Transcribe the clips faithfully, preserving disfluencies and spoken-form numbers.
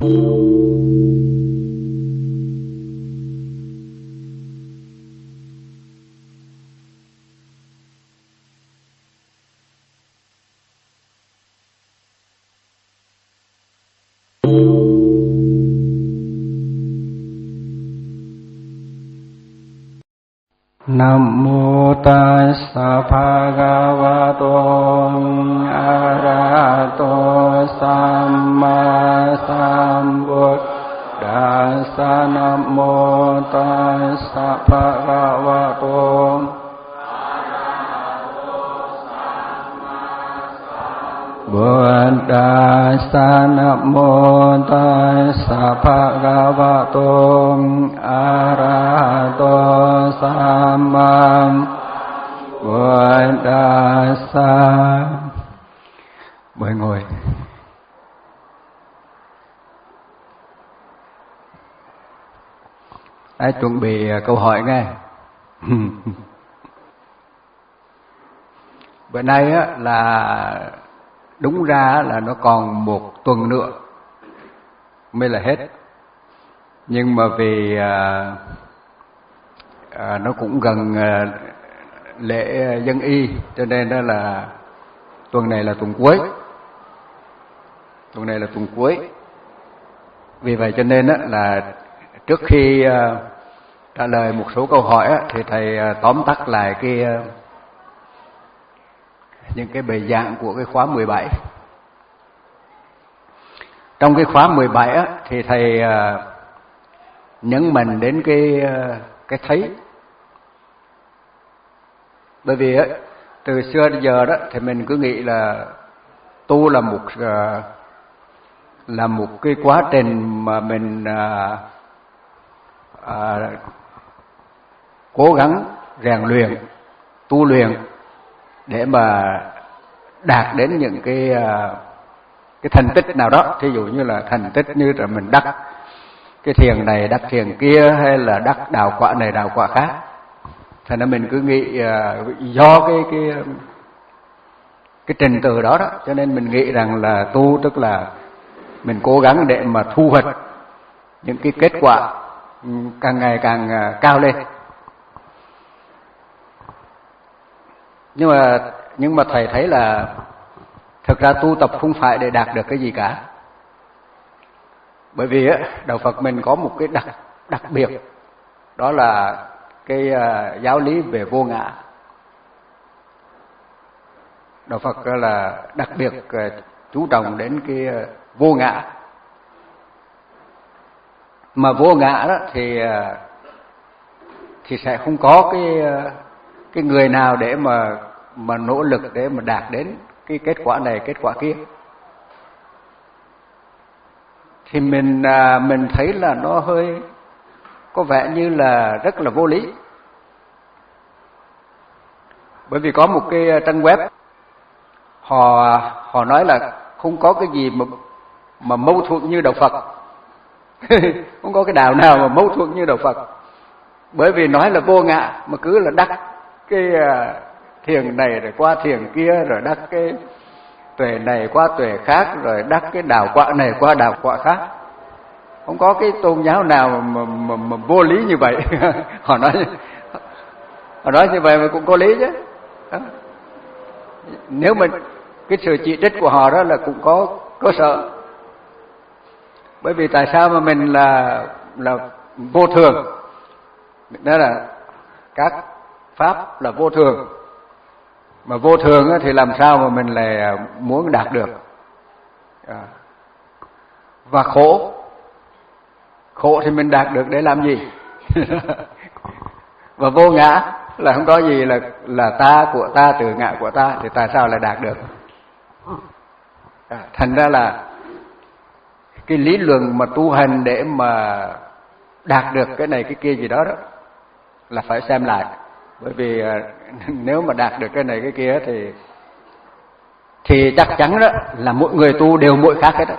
Nam mô Tassa Bhagavato Arahato Samma Sambuddhassa. Nam mô Tassa Bhagavato Buddhassa. Nam mô Tassa Bhagavato Arahato Samma Buddhassa. Mời ngồi. Ai chuẩn bị câu hỏi nghe. Bữa nay á, là đúng ra là nó còn một tuần nữa mới là hết, nhưng mà vì à, à, nó cũng gần à, lễ dân y, cho nên đó là tuần này là tuần cuối. Tuần này là tuần cuối. Vì vậy cho nên đó là trước khi à, trả lời một số câu hỏi á, thì thầy à, tóm tắt lại cái à, những cái bài giảng của cái khóa mười bảy. Trong cái khóa mười bảy á, thì thầy uh, nhấn mạnh đến cái uh, cái thấy. Bởi vì á, từ xưa đến giờ đó thì mình cứ nghĩ là tu là một uh, là một cái quá trình mà mình uh, uh, cố gắng rèn luyện, tu luyện để mà đạt đến những cái uh, cái thành tích nào đó. Thí dụ như là thành tích như là mình đắc cái thiền này, đắc thiền kia, hay là đắc đạo quả này, đạo quả khác. Thành ra mình cứ nghĩ uh, do cái cái cái trình tự đó đó, cho nên mình nghĩ rằng là tu tức là mình cố gắng để mà thu hoạch những cái kết quả càng ngày càng uh, cao lên. Nhưng mà nhưng mà thầy thấy là thực ra tu tập không phải để đạt được cái gì cả. Bởi vì á, đạo Phật mình có một cái đặc đặc biệt, đó là cái uh, giáo lý về vô ngã. Đạo Phật là đặc biệt uh, chú trọng đến cái uh, vô ngã. Mà vô ngã đó thì uh, thì sẽ không có cái uh, cái người nào để mà mà nỗ lực để mà đạt đến cái kết quả này, kết quả kia. Thì mình à, mình thấy là nó hơi có vẻ như là rất là vô lý. Bởi vì có một cái trang web họ họ nói là không có cái gì mà mà mâu thuẫn như đạo Phật. Không có cái đạo nào mà mâu thuẫn như đạo Phật. Bởi vì nói là vô ngã mà cứ là đắc cái thiền này rồi qua thiền kia, rồi đắc cái tuệ này qua tuệ khác, rồi đắc cái đạo quả này qua đạo quả khác. Không có cái tôn giáo nào mà, mà, mà, mà vô lý như vậy. Họ nói họ nói như vậy mà cũng có lý chứ. Đó. Nếu mà cái sự chỉ trích của họ đó là cũng có cơ sở. Bởi vì tại sao mà mình là là vô thường? Đó là các pháp là vô thường. Mà vô thường thì làm sao mà mình lại muốn đạt được? Và khổ, khổ thì mình đạt được để làm gì? Và vô ngã là không có gì là là ta của ta, từ ngã của ta, thì tại sao lại đạt được? Thành ra là cái lý luận mà tu hành để mà đạt được cái này cái kia gì đó đó là phải xem lại. Bởi vì nếu mà đạt được cái này cái kia thì thì chắc chắn đó là mỗi người tu đều mỗi khác hết đó.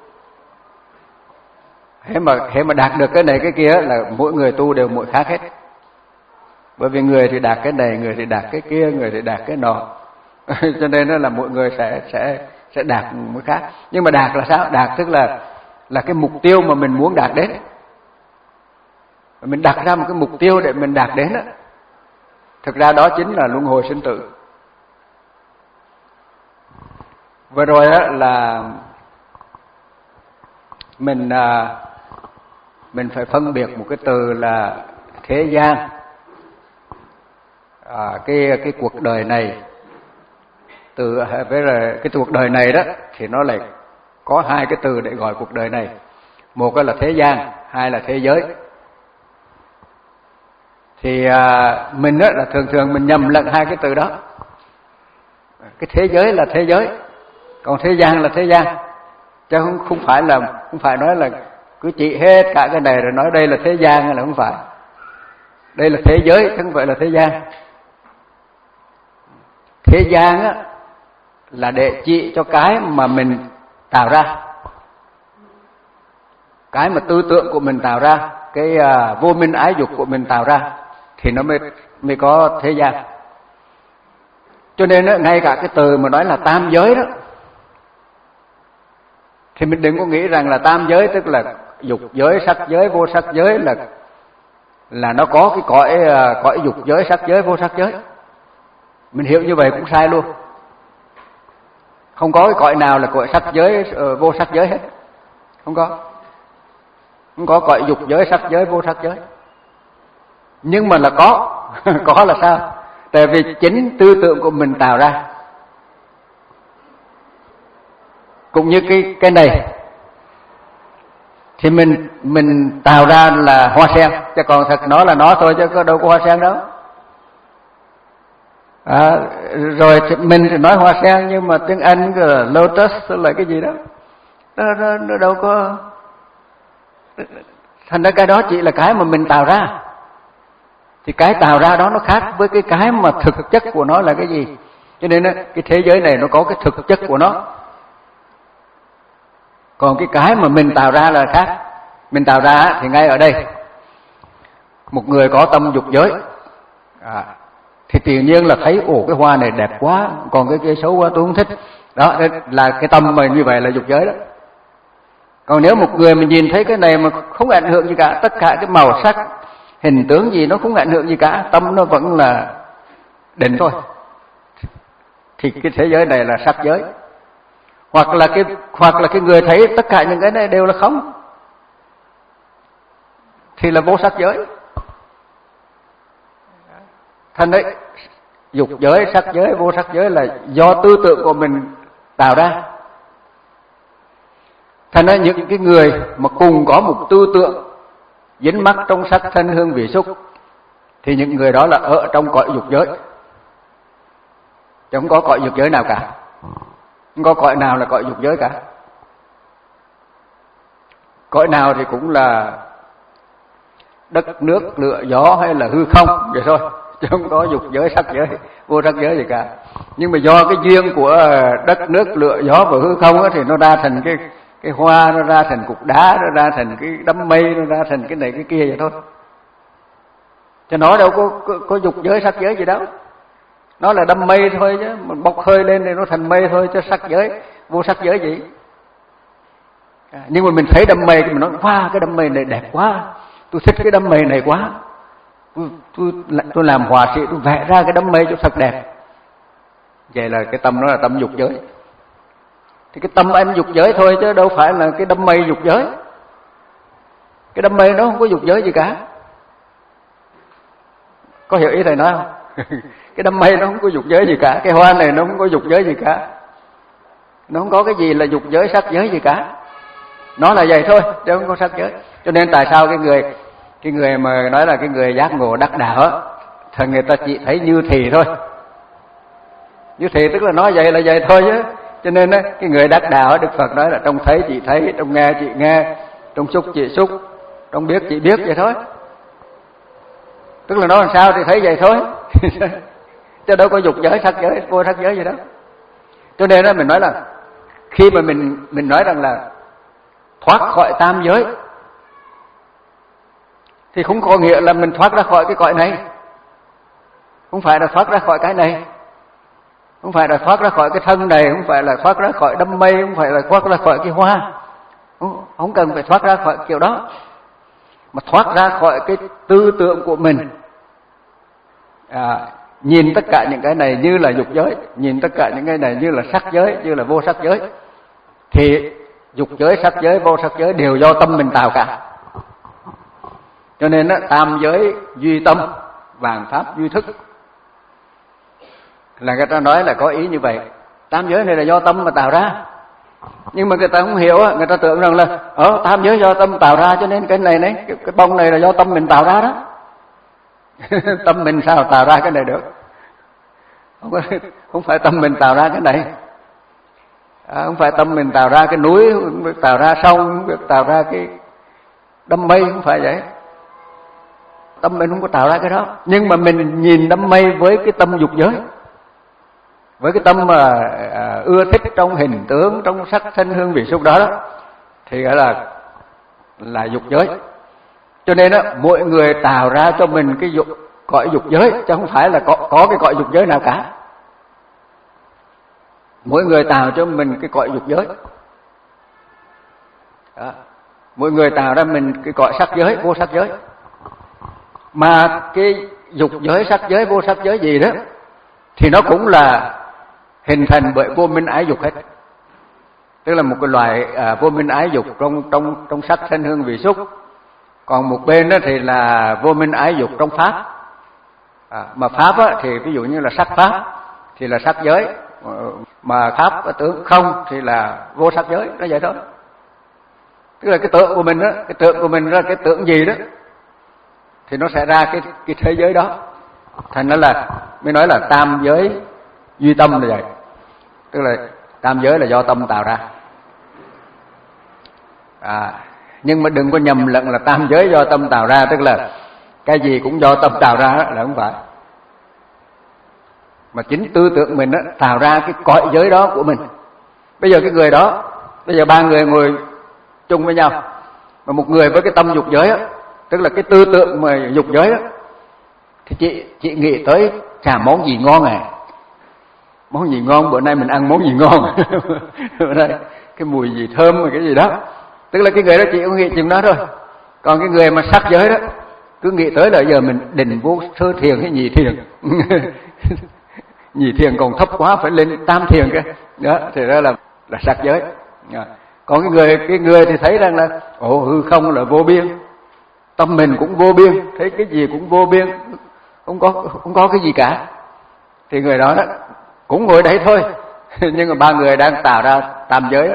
Thế mà thế mà đạt được cái này cái kia là mỗi người tu đều mỗi khác hết. Bởi vì người thì đạt cái này, người thì đạt cái kia, người thì đạt cái nọ. Cho nên đó là mỗi người sẽ sẽ sẽ đạt mỗi khác. Nhưng mà đạt là sao? Đạt tức là là cái mục tiêu mà mình muốn đạt đến. Mình đặt ra một cái mục tiêu để mình đạt đến đó. Thực ra đó chính là luân hồi sinh tử. Vừa rồi đó là mình mình phải phân biệt một cái từ là thế gian, à, cái cái cuộc đời này. Từ với cái cuộc đời này đó thì nó lại có hai cái từ để gọi cuộc đời này. Một là thế gian, hai là thế giới. Thì à, mình đó là thường thường mình nhầm lẫn hai cái từ đó. Cái thế giới là thế giới, còn thế gian là thế gian, chứ không không phải là không phải nói là cứ chỉ hết cả cái này rồi nói đây là thế gian hay là không phải. Đây là thế giới chứ không phải là thế gian. Thế gian á là để chỉ cho cái mà mình tạo ra, cái mà tư tưởng của mình tạo ra, cái à, vô minh ái dục của mình tạo ra thì nó mới mới có thế gian. Cho nên đó, ngay cả cái từ mà nói là tam giới đó thì mình đừng có nghĩ rằng là tam giới tức là dục giới, sắc giới, vô sắc giới là là nó có cái cõi cõi dục giới, sắc giới, vô sắc giới. Mình hiểu như vậy cũng sai luôn. Không có cái cõi nào là cõi sắc giới, vô sắc giới hết. Không có. Không có cõi dục giới, sắc giới, vô sắc giới. Nhưng mà là có. Có là sao? Tại vì chính tư tưởng của mình tạo ra. Cũng như cái cái này thì mình mình tạo ra là hoa sen, chứ còn thật nó là nó thôi chứ có đâu có hoa sen đâu. À, rồi thì mình thì nói hoa sen nhưng mà tiếng Anh là lotus là cái gì đó, nó, nó, nó đâu có. Thành ra cái đó chỉ là cái mà mình tạo ra. Thì cái tạo ra đó nó khác với cái cái mà thực chất của nó là cái gì. Cho nên cái thế giới này nó có cái thực chất của nó. Còn cái cái mà mình tạo ra là khác. Mình tạo ra thì ngay ở đây, một người có tâm dục giới à, thì tự nhiên là thấy ồ cái hoa này đẹp quá, còn cái kia xấu quá tôi không thích. Đó là cái tâm mà như vậy là dục giới đó. Còn nếu một người mình nhìn thấy cái này mà không ảnh hưởng gì cả, tất cả cái màu sắc, hình tướng gì nó không ảnh hưởng gì cả, tâm nó vẫn là định thôi, thì cái thế giới này là sắc giới. Hoặc là cái hoặc là cái người thấy tất cả những cái này đều là không, thì là vô sắc giới. Thành đấy, dục giới, sắc giới, vô sắc giới là do tư tưởng của mình tạo ra. Thành ra những cái người mà cùng có một tư tưởng dính mắc trong sắc thân hương vị xúc thì những người đó là ở trong cõi dục giới, chứ không có cõi dục giới nào cả. Không có cõi nào là cõi dục giới cả. Cõi nào thì cũng là đất nước lửa gió hay là hư không vậy thôi, chứ không có dục giới, sắc giới, vô sắc giới gì cả. Nhưng mà do cái duyên của đất nước lửa gió và hư không đó, thì nó ra thành cái cái hoa, nó ra thành cục đá, nó ra thành cái đám mây, nó ra thành cái này cái kia vậy thôi. Chứ nó đâu có, có, có dục giới, sắc giới gì đâu. Nó là đám mây thôi chứ, mình bốc hơi lên thì nó thành mây thôi, chứ sắc giới, vô sắc giới gì. À, nhưng mà mình thấy đám mây, mình nói wow cái đám mây này đẹp quá, tôi thích cái đám mây này quá, tôi, tôi, tôi làm họa sĩ, tôi vẽ ra cái đám mây cho thật đẹp. Vậy là cái tâm nó là tâm dục giới. Thì cái tâm anh dục giới thôi chứ đâu phải là cái đám mây dục giới. Cái đám mây nó không có dục giới gì cả. Có hiểu ý thầy nói không? Cái đám mây nó không có dục giới gì cả, cái hoa này nó không có dục giới gì cả, nó không có cái gì là dục giới, sắc giới gì cả. Nó là vậy thôi chứ không có sắc giới. Cho nên tại sao cái người cái người mà nói là cái người giác ngộ đắc đạo á, thì người ta chỉ thấy như thì thôi. Như thì tức là nói vậy là vậy thôi chứ. Cho nên á, cái người đắc đạo, Đức Phật nói là trong thấy chị thấy, trong nghe chị nghe, trong xúc chị xúc, trong biết chị biết vậy thôi. Tức là nói làm sao thì thấy vậy thôi. Chứ đâu có dục giới, sắc giới, vô sắc giới gì đó. Cho nên đó mình nói là khi mà mình mình nói rằng là thoát khỏi tam giới thì không có nghĩa là mình thoát ra khỏi cái cõi này. Không phải là thoát ra khỏi cái này, không phải là thoát ra khỏi cái thân này, không phải là thoát ra khỏi đám mây, không phải là thoát ra khỏi cái hoa. không, không cần phải thoát ra khỏi kiểu đó, mà thoát ra khỏi cái tư tưởng của mình. À, nhìn tất cả những cái này như là dục giới, nhìn tất cả những cái này như là sắc giới, như là vô sắc giới, thì dục giới, sắc giới, vô sắc giới đều do tâm mình tạo cả. Cho nên đó, tam giới duy tâm, vạn pháp duy thức, là người ta nói là có ý như vậy. Tam giới này là do tâm mà tạo ra, nhưng mà người ta không hiểu, người ta tưởng rằng là ở tam giới do tâm tạo ra, cho nên cái này này, cái, cái bông này là do tâm mình tạo ra đó. Tâm mình sao tạo ra cái này được? Không, không phải tâm mình tạo ra cái này, à, không phải tâm mình tạo ra cái núi, không phải tạo ra sông, không phải tạo ra cái đám mây, không phải vậy. Tâm mình không có tạo ra cái đó, nhưng mà mình nhìn đám mây với cái tâm dục giới, với cái tâm mà à, ưa thích trong hình tướng, trong sắc thanh hương vị xúc đó, đó thì gọi là là dục giới. Cho nên đó, mỗi người tạo ra cho mình cái dục, cõi dục giới, chứ không phải là có, có cái cõi dục giới nào cả. Mỗi người tạo cho mình cái cõi dục giới đó. Mỗi người tạo ra mình cái cõi sắc giới, vô sắc giới. Mà cái dục giới, sắc giới, vô sắc giới gì đó thì nó cũng là hình thành bởi vô minh ái dục hết. Tức là một cái loại à, vô minh ái dục trong trong trong sắc thanh hương vị xúc. Còn một bên đó thì là vô minh ái dục trong pháp. À, mà pháp á, thì ví dụ như là sắc pháp thì là sắc giới, mà pháp tưởng không thì là vô sắc giới, nó vậy thôi. Tức là cái tưởng của mình đó, cái tưởng của mình ra cái tưởng gì đó thì nó sẽ ra cái cái thế giới đó. Thành ra là mới nói là tam giới duy tâm là vậy. Tức là tam giới là do tâm tạo ra. À, nhưng mà đừng có nhầm lẫn là tam giới do tâm tạo ra, tức là cái gì cũng do tâm tạo ra, là không phải. Mà chính tư tưởng mình đó, tạo ra cái cõi giới đó của mình. Bây giờ cái người đó, bây giờ ba người ngồi chung với nhau, mà một người với cái tâm dục giới đó, tức là cái tư tưởng mà dục giới đó, thì chị chị nghĩ tới chả món gì ngon à, món gì ngon, bữa nay mình ăn món gì ngon. Bữa nay cái mùi gì thơm rồi cái gì đó. Tức là cái người đó chị cũng nghĩ chừng đó thôi. Còn cái người mà sắc giới đó cứ nghĩ tới là giờ mình định vô sơ thiền hay nhị thiền. Nhị thiền còn thấp quá, phải lên tam thiền cơ. Đó, thì đó là là sắc giới. Còn cái người cái người thì thấy rằng là ồ, hư không là vô biên, tâm mình cũng vô biên, thấy cái gì cũng vô biên, không có không có cái gì cả. Thì người đó, đó cũng ngồi đấy thôi. Nhưng mà ba người đang tạo ra tam giới đó.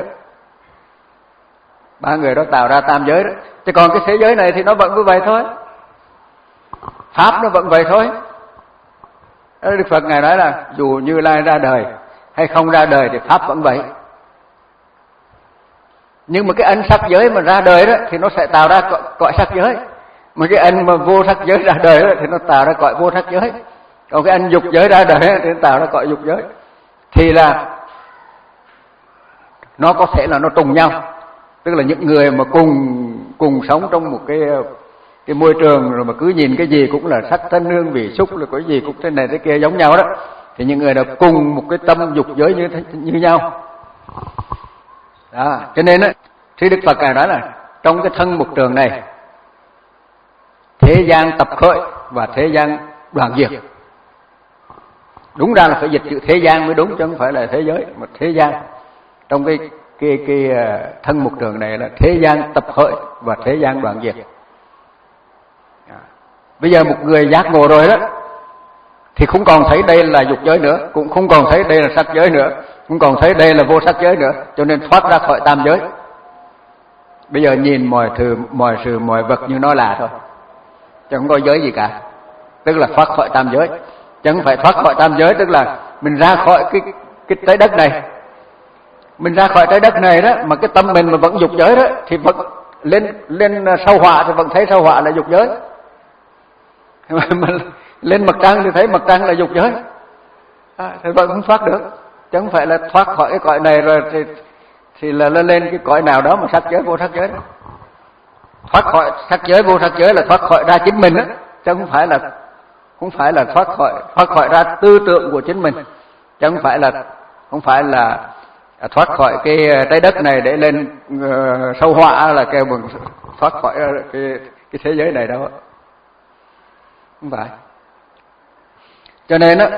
Ba người đó tạo ra tam giới đó. Chứ còn cái thế giới này thì nó vẫn như vậy thôi. Pháp nó vẫn vậy thôi. Đức Phật Ngài nói là dù Như Lai ra đời hay không ra đời thì Pháp vẫn vậy. Nhưng mà cái anh sắc giới mà ra đời đó thì nó sẽ tạo ra cõi, cõi sắc giới. Mà cái anh mà vô sắc giới ra đời đó thì nó tạo ra cõi vô sắc giới. Còn cái anh dục giới ra đời đó, thì nó tạo ra cõi dục giới. Thì là nó có thể là nó trùng nhau. Tức là những người mà cùng cùng sống trong một cái cái môi trường rồi mà cứ nhìn cái gì cũng là sắc thanh hương vị xúc, là cái gì cũng thế này thế kia giống nhau đó, thì những người đó cùng một cái tâm dục giới như như nhau. Đó, cho nên á, thì Đức Phật Ngài nói là trong cái thân mục trường này, thế gian tập khởi và thế gian đoạn diệt. Đúng ra là phải dịch chữ thế gian mới đúng, chứ không phải là thế giới, mà thế gian. Trong cái cái cái thân mục trường này là thế gian tập khởi và thế gian đoạn diệt. Bây giờ một người giác ngộ rồi đó thì không còn thấy đây là dục giới nữa, cũng không còn thấy đây là sắc giới nữa, không còn thấy đây là vô sắc giới nữa, cho nên thoát ra khỏi tam giới. Bây giờ nhìn mọi thứ, mọi sự, mọi vật như nó là thôi, chứ không có giới gì cả. Tức là thoát khỏi tam giới. Chứ không phải thoát khỏi tam giới tức là mình ra khỏi cái cái trái đất này. Mình ra khỏi trái đất này đó, mà cái tâm mình mà vẫn dục giới đó thì vẫn lên lên sao hỏa thì vẫn thấy sao hỏa là dục giới. Mà lên mặt trăng thì thấy mặt trăng là dục giới, à, thì vẫn không thoát được. Chứ không phải là thoát khỏi cái cõi này rồi thì thì là lên lên cái cõi nào đó mà sắc giới vô sắc giới đó. Thoát khỏi sắc giới vô sắc giới là thoát khỏi ra chính mình đó, chứ không phải là không phải là thoát khỏi thoát khỏi ra tư tưởng của chính mình, chứ không phải là không phải là à, thoát khỏi cái trái đất này để lên uh, sâu họa là kêu bằng thoát khỏi cái cái thế giới này đâu, không phải. Cho nên đó,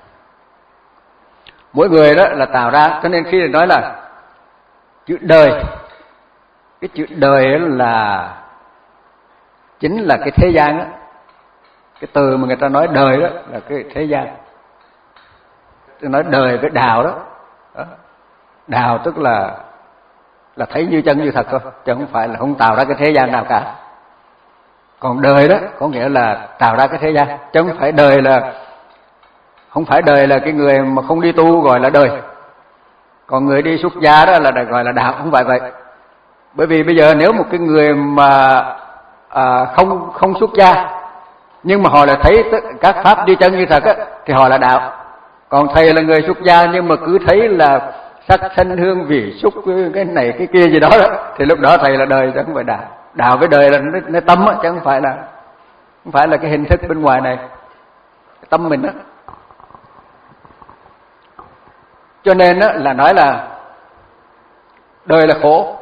mỗi người đó là tạo ra. Cho nên khi nói là chữ đời, cái chữ đời là chính là cái thế gian đó. Cái từ mà người ta nói đời đó là cái thế gian. Tôi nói đời với đạo đó. đó. Đạo tức là là thấy như chân như thật thôi, chứ không phải là không tạo ra cái thế gian nào cả. Còn đời đó có nghĩa là tạo ra cái thế gian, chứ không phải đời là không phải đời là cái người mà không đi tu gọi là đời. Còn người đi xuất gia đó là gọi là đạo, không phải vậy. Bởi vì bây giờ nếu một cái người mà à, không không xuất gia nhưng mà họ lại thấy các pháp như chân như thật á, thì họ là đạo. Còn thầy là người xuất gia nhưng mà cứ thấy là sắc thanh hương vị xúc cái này cái kia gì đó, đó thì lúc đó thầy là đời, chứ không phải đạo. Đạo với đời là nó, nó tâm á, chứ không phải là không phải là cái hình thức bên ngoài này, cái tâm mình á. Cho nên á là nói là đời là khổ.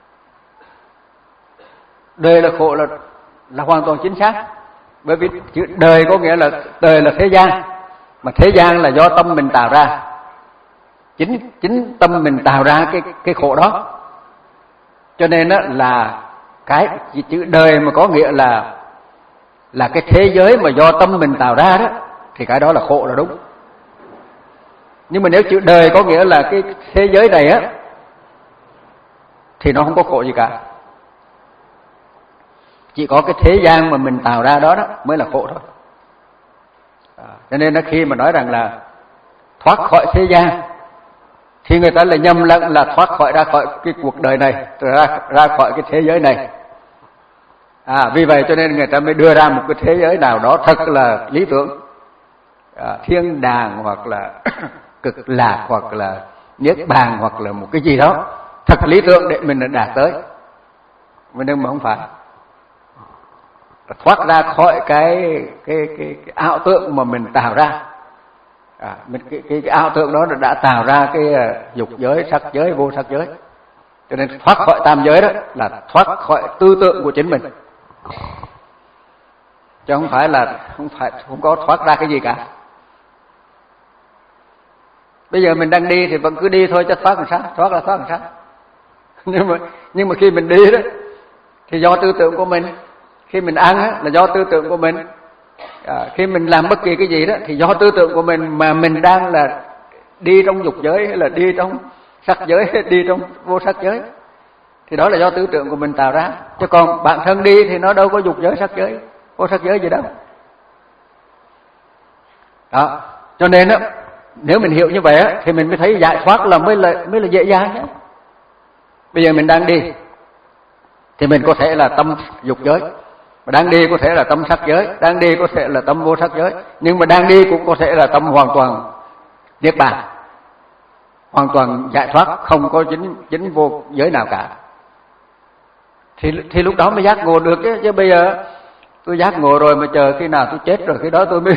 Đời là khổ là là hoàn toàn chính xác. Bởi vì chữ đời có nghĩa là đời là thế gian, mà thế gian là do tâm mình tạo ra. Chính chính tâm mình tạo ra cái cái khổ đó. Cho nên á là cái chữ đời mà có nghĩa là là cái thế giới mà do tâm mình tạo ra đó, thì cái đó là khổ là đúng. Nhưng mà nếu chữ đời có nghĩa là cái thế giới này á, thì nó không có khổ gì cả. Chỉ có cái thế gian mà mình tạo ra đó đó mới là khổ thôi. À, cho nên là khi mà nói rằng là thoát khỏi thế gian, thì người ta lại nhầm lẫn là thoát khỏi ra khỏi cái cuộc đời này, ra ra khỏi cái thế giới này. À, vì vậy cho nên người ta mới đưa ra một cái thế giới nào đó thật là lý tưởng, à, thiên đàng hoặc là cực lạc hoặc là niết bàn hoặc là một cái gì đó thật lý tưởng để mình đạt tới. Nhưng mà không phải. Thoát ra khỏi cái cái cái, cái ảo tưởng mà mình tạo ra. À, mình cái, cái cái ảo tưởng đó đã tạo ra cái dục giới, sắc giới, vô sắc giới. Cho nên thoát khỏi tam giới đó là thoát khỏi tư tưởng của chính mình. Chứ không phải là không phải không có thoát ra cái gì cả. Bây giờ mình đang đi thì vẫn cứ đi thôi, chứ thoát làm sao? Thoát là thoát làm sao? Nhưng mà nhưng mà khi mình đi đó thì do tư tưởng của mình. Khi mình ăn á, là do tư tưởng của mình. À, khi mình làm bất kỳ cái gì đó thì do tư tưởng của mình, mà mình đang là đi trong dục giới hay là đi trong sắc giới hay đi trong vô sắc giới, thì đó là do tư tưởng của mình tạo ra. Chứ còn bản thân đi thì nó đâu có dục giới, sắc giới, vô sắc giới gì đâu. Đó, cho nên á, nếu mình hiểu như vậy á, thì mình mới thấy giải thoát là mới là mới là dễ dàng nhé. Bây giờ mình đang đi thì mình có thể là tâm dục giới, mà đang đi có thể là tâm sắc giới, đang đi có thể là tâm vô sắc giới, nhưng mà đang đi cũng có thể là tâm hoàn toàn niết bàn, hoàn toàn giải thoát, không có chính chính vô giới nào cả. Thì thì lúc đó mới giác ngộ được chứ. Chứ bây giờ tôi giác ngộ rồi mà chờ khi nào tôi chết rồi khi đó tôi mới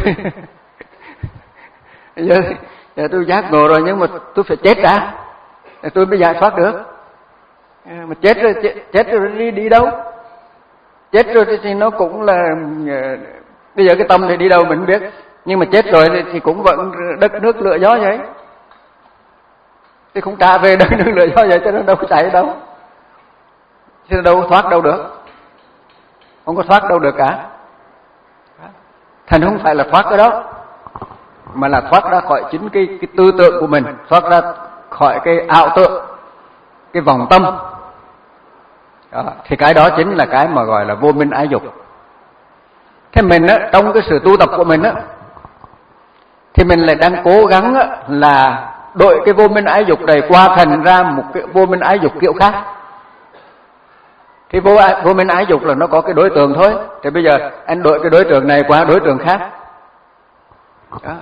giờ, giờ tôi giác ngộ rồi nhưng mà tôi phải chết đã để tôi mới giải thoát được. Mà chết rồi chết, chết rồi đi đi đâu? Chết rồi thì nó cũng là bây giờ cái tâm thì đi đâu mình không biết, nhưng mà chết rồi thì cũng vẫn đất nước lửa gió vậy, thì không trả về đất nước lửa gió vậy, cho nó đâu có chạy đâu, chứ đâu thoát đâu được, không có thoát đâu được cả. Thành không phải là thoát cái đó, mà là thoát ra khỏi chính cái, cái tư tưởng của mình, thoát ra khỏi cái ảo tưởng, cái vòng tâm. Đó, thì cái đó chính là cái mà gọi là vô minh ái dục. Thế mình á, trong cái sự tu tập của mình á, thì mình lại đang cố gắng á, là đổi cái vô minh ái dục này qua thành ra một cái vô minh ái dục kiểu khác. Thì vô, vô minh ái dục là nó có cái đối tượng thôi. Thì bây giờ anh đổi cái đối tượng này qua đối tượng khác. Đó.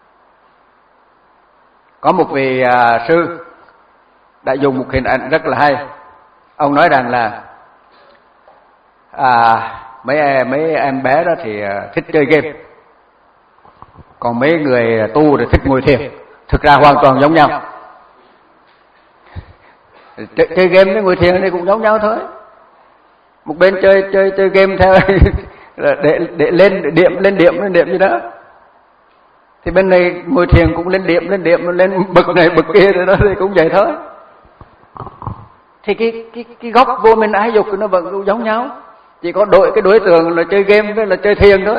Có một vị à, sư đã dùng một hình ảnh rất là hay. Ông nói rằng là à, mấy mấy em bé đó thì thích chơi game, còn mấy người tu thì thích ngồi thiền. Thực ra hoàn toàn giống nhau. Chơi, chơi game với ngồi thiền thì cũng giống nhau thôi. Một bên chơi chơi chơi game theo để để lên để điểm lên điểm lên điểm gì đó, thì bên này ngồi thiền cũng lên điểm lên điểm lên bậc này bậc kia rồi đó, thì cũng vậy thôi. Thì cái cái cái gốc vô minh ái dục nó vẫn giống nhau, chỉ có đổi cái đối tượng là chơi game với là chơi thiền thôi.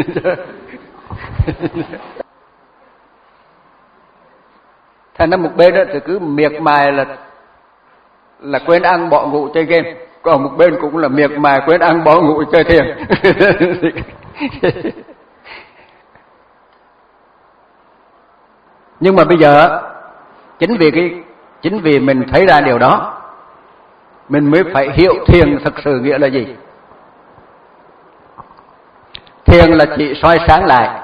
Thành ra một bên đó thì cứ miệt mài là là quên ăn bỏ ngủ chơi game, còn một bên cũng là miệt mài quên ăn bỏ ngủ chơi thiền. Nhưng mà bây giờ chính vì cái chính vì mình thấy ra điều đó, mình mới phải hiểu thiền thực sự nghĩa là gì. Thiền là chỉ soi sáng lại,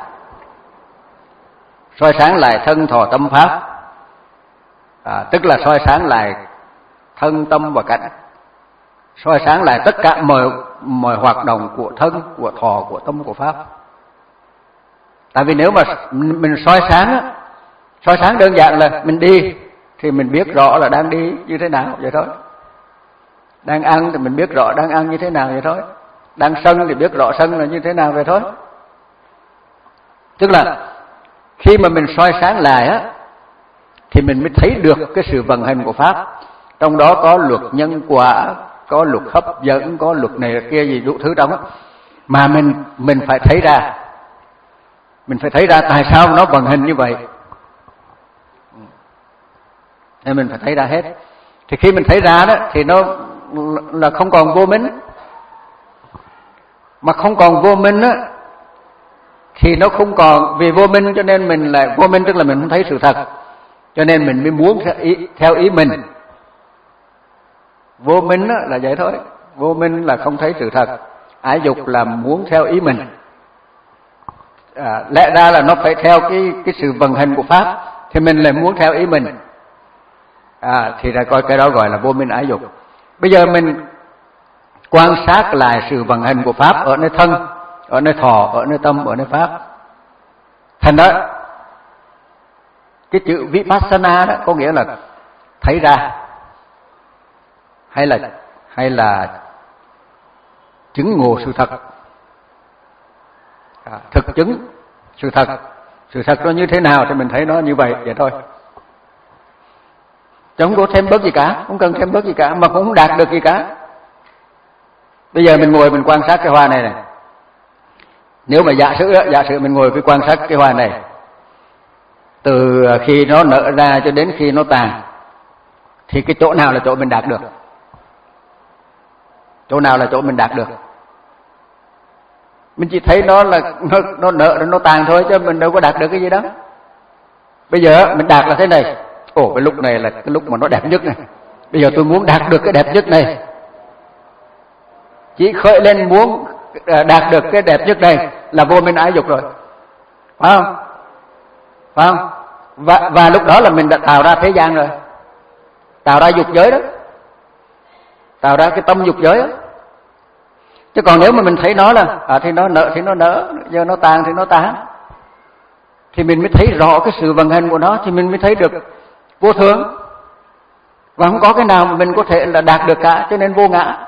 soi sáng lại thân thọ tâm pháp, à, tức là soi sáng lại thân tâm và cảnh, soi sáng lại tất cả mọi mọi hoạt động của thân, của thọ, của tâm, của pháp. Tại vì nếu mà mình soi sáng á, soi sáng đơn giản là mình đi thì mình biết rõ là đang đi như thế nào vậy thôi. Đang ăn thì mình biết rõ đang ăn như thế nào vậy thôi. Đang sân thì biết rõ sân là như thế nào vậy thôi. Tức là khi mà mình soi sáng lại á, thì mình mới thấy được cái sự vận hành của pháp. Trong đó có luật nhân quả, có luật hấp dẫn, có luật này kia gì đủ thứ trong á. Mà mình mình phải thấy ra, mình phải thấy ra tại sao nó vận hành như vậy. Nên mình phải thấy ra hết. Thì khi mình thấy ra đó thì nó là không còn vô minh. Mà không còn vô minh á thì nó không còn, vì vô minh cho nên mình lại vô minh, tức là mình không thấy sự thật, cho nên mình mới muốn theo ý, theo ý mình. Vô minh á là vậy thôi. Vô minh là không thấy sự thật, ái dục là muốn theo ý mình. À, lẽ ra là nó phải theo cái cái sự vận hành của pháp, thì mình lại muốn theo ý mình. À, thì ra coi cái đó gọi là vô minh ái dục. Bây giờ mình quan sát lại sự vận hành của pháp ở nơi thân, ở nơi thọ, ở nơi tâm, ở nơi pháp. Thành đó cái chữ vipassana đó có nghĩa là thấy ra, hay là hay là chứng ngộ sự thật, à, thực chứng sự thật. Sự thật nó như thế nào thì mình thấy nó như vậy vậy thôi. Chứ không có thêm bớt gì cả, không cần thêm bớt gì cả, mà cũng không đạt được gì cả. Bây giờ mình ngồi mình quan sát cái hoa này này. Nếu mà giả sử giả sử mình ngồi cái quan sát cái hoa này, từ khi nó nở ra cho đến khi nó tàn, thì cái chỗ nào là chỗ mình đạt được? Chỗ nào là chỗ mình đạt được? Mình chỉ thấy nó là nó, nó nở nó tàn thôi, chứ mình đâu có đạt được cái gì đó. Bây giờ mình đạt là thế này. Ồ, cái lúc này là cái lúc mà nó đẹp nhất này. Bây giờ tôi muốn đạt được cái đẹp nhất này. Chỉ khởi lên muốn đạt được cái đẹp nhất này là vô minh ái dục rồi. Phải không? Phải không? Và, và lúc đó là mình đã tạo ra thế gian rồi. Tạo ra dục giới đó. Tạo ra cái tâm dục giới đó. Chứ còn nếu mà mình thấy nó là à, thì nó nở thì nó nở, giờ nó tàn thì nó tàn, thì mình mới thấy rõ cái sự vận hành của nó, thì mình mới thấy được vô thường. Và không có cái nào mà mình có thể là đạt được cả, cho nên vô ngã.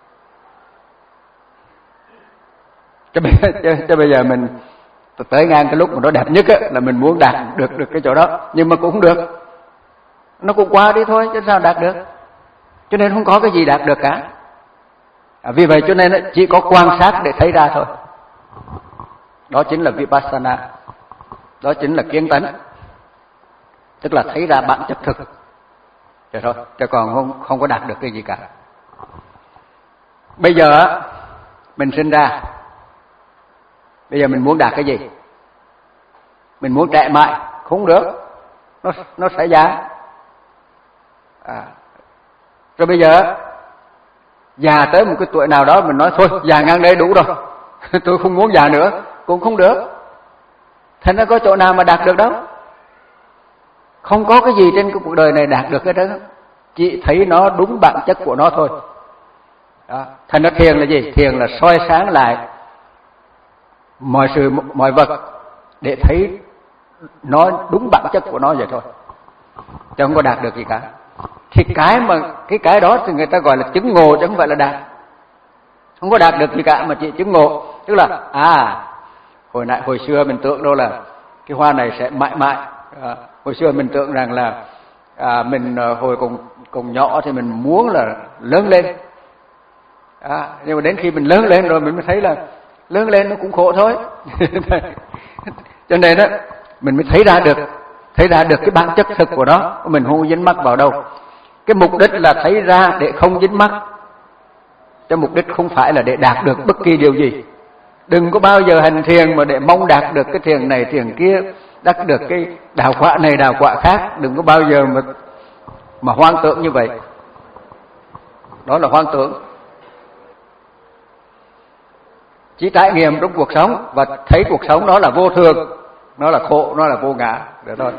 Cho bây, cho, cho bây giờ mình tới ngang cái lúc mà nó đẹp nhất á, là mình muốn đạt được được cái chỗ đó, nhưng mà cũng không được. Nó cũng qua đi thôi, chứ sao đạt được. Cho nên không có cái gì đạt được cả. À, vì vậy cho nên chỉ có quan sát để thấy ra thôi. Đó chính là vipassana. Đó chính là kiến tánh. Tức là thấy ra bản chất thực. Vậy thôi, chứ còn không, không có đạt được cái gì cả. Bây giờ mình sinh ra, bây giờ mình muốn đạt cái gì? Mình muốn trẻ mãi, không được. Nó, nó sẽ già. À. Rồi bây giờ già tới một cái tuổi nào đó mình nói thôi già ngang đây đủ rồi, tôi không muốn già nữa, cũng không được. Thế nó có chỗ nào mà đạt được đâu. Không có cái gì trên cái cuộc đời này đạt được cái đó. Chỉ thấy nó đúng bản chất của nó thôi. Đó. Thành ra thiền là gì? Thiền là soi sáng lại mọi sự mọi vật để thấy nó đúng bản chất của nó vậy thôi, chứ không có đạt được gì cả. thì cái mà cái cái đó thì người ta gọi là chứng ngộ chứ không phải là đạt. Không có đạt được gì cả mà chỉ chứng ngộ. Tức là à hồi nãy hồi xưa mình tưởng đâu là cái hoa này sẽ mãi mãi. À, hồi xưa mình tưởng rằng là à, mình hồi còn còn nhỏ thì mình muốn là lớn lên. À, nhưng mà đến khi mình lớn lên rồi mình mới thấy là lớn lên nó cũng khổ thôi. Cho nên đó mình mới thấy ra được thấy ra được cái bản chất thực của nó, mình không dính mắc vào đâu. Cái mục đích là thấy ra để không dính mắc, cái mục đích không phải là để đạt được bất kỳ điều gì. Đừng có bao giờ hành thiền mà để mong đạt được cái thiền này thiền kia, đạt được cái đạo quả này đạo quả khác. Đừng có bao giờ mà mà hoang tưởng như vậy. Đó là hoang tưởng. Chỉ trải nghiệm trong cuộc sống và thấy cuộc sống đó là vô thường, nó là khổ, nó là vô ngã, được thôi.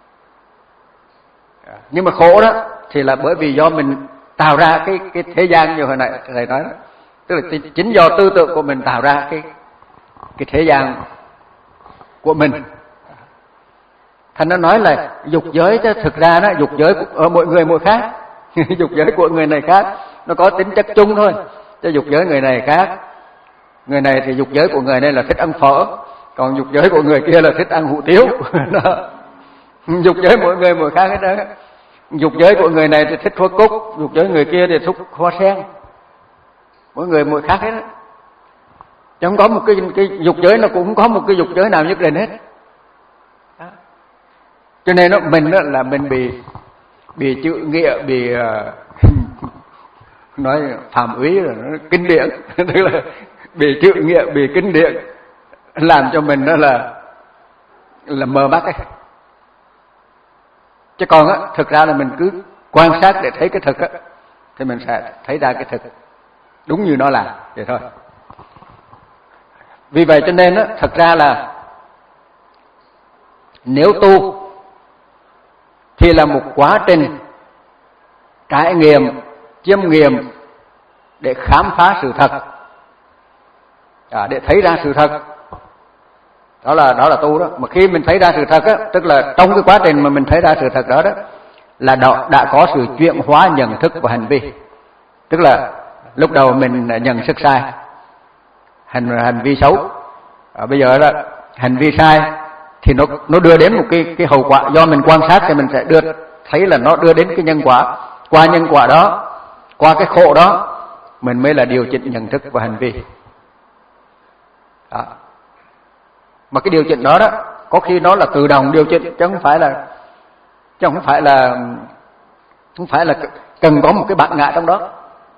Nhưng mà khổ đó thì là bởi vì do mình tạo ra cái cái thế gian như hồi nãy thầy nói đó. Tức là chính do tư tưởng của mình tạo ra cái cái thế gian của mình. Thành nó nói là dục giới chứ thực ra đó dục giới ở mỗi người mỗi khác. Dục giới của người này khác, nó có tính chất chung thôi. Chứ dục giới người này khác. Người này thì dục giới của người này là thích ăn phở, còn dục giới của người kia là thích ăn hủ tiếu. Dục giới mỗi người mỗi khác hết đó. Dục giới của người này thì thích hoa cúc, dục giới người kia thì thích hoa sen. Mỗi người mỗi khác hết đó. Chứ không có một cái, cái dục giới, nó cũng không có một cái dục giới nào nhất định hết. Đó. Cho nên đó, mình đó là mình bị bị chữ nghĩa, bị uh, nói phạm úy rồi, nó kinh điển. Tức là bị chữ nghĩa, bị kinh điển, làm cho mình đó là là mờ mắt ấy. Chứ còn á, thực ra là mình cứ quan sát để thấy cái thực á, thì mình sẽ thấy ra cái thực đúng như nó là vậy thôi. Vì vậy cho nên á, thật ra là nếu tu thì là một quá trình trải nghiệm, chiêm nghiệm để khám phá sự thật, à, để thấy ra sự thật. Đó là đó là tu đó. Mà khi mình thấy ra sự thật á, tức là trong cái quá trình mà mình thấy ra sự thật đó đó là đã, đã có sự chuyển hóa nhận thức và hành vi. Tức là lúc đầu mình nhận thức sai, hành hành vi xấu. À, bây giờ đó hành vi sai thì nó nó đưa đến một cái cái hậu quả, do mình quan sát thì mình sẽ đưa thấy là nó đưa đến cái nhân quả. Qua nhân quả đó, qua cái khổ đó, mình mới là điều chỉnh nhận thức và hành vi. Đó. Mà cái điều chỉnh đó đó có khi nó là tự động điều chỉnh, chứ không phải là chứ không phải là không phải là cần có một cái bản ngã trong đó.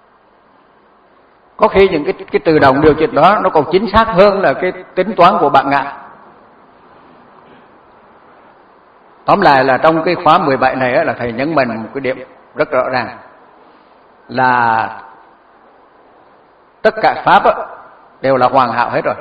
Có khi những cái cái tự động điều chỉnh đó nó còn chính xác hơn là cái tính toán của bản ngã. Tóm lại là trong cái khóa mười bảy này là thầy nhấn mạnh một cái điểm rất rõ ràng là tất cả pháp đều là hoàn hảo hết rồi.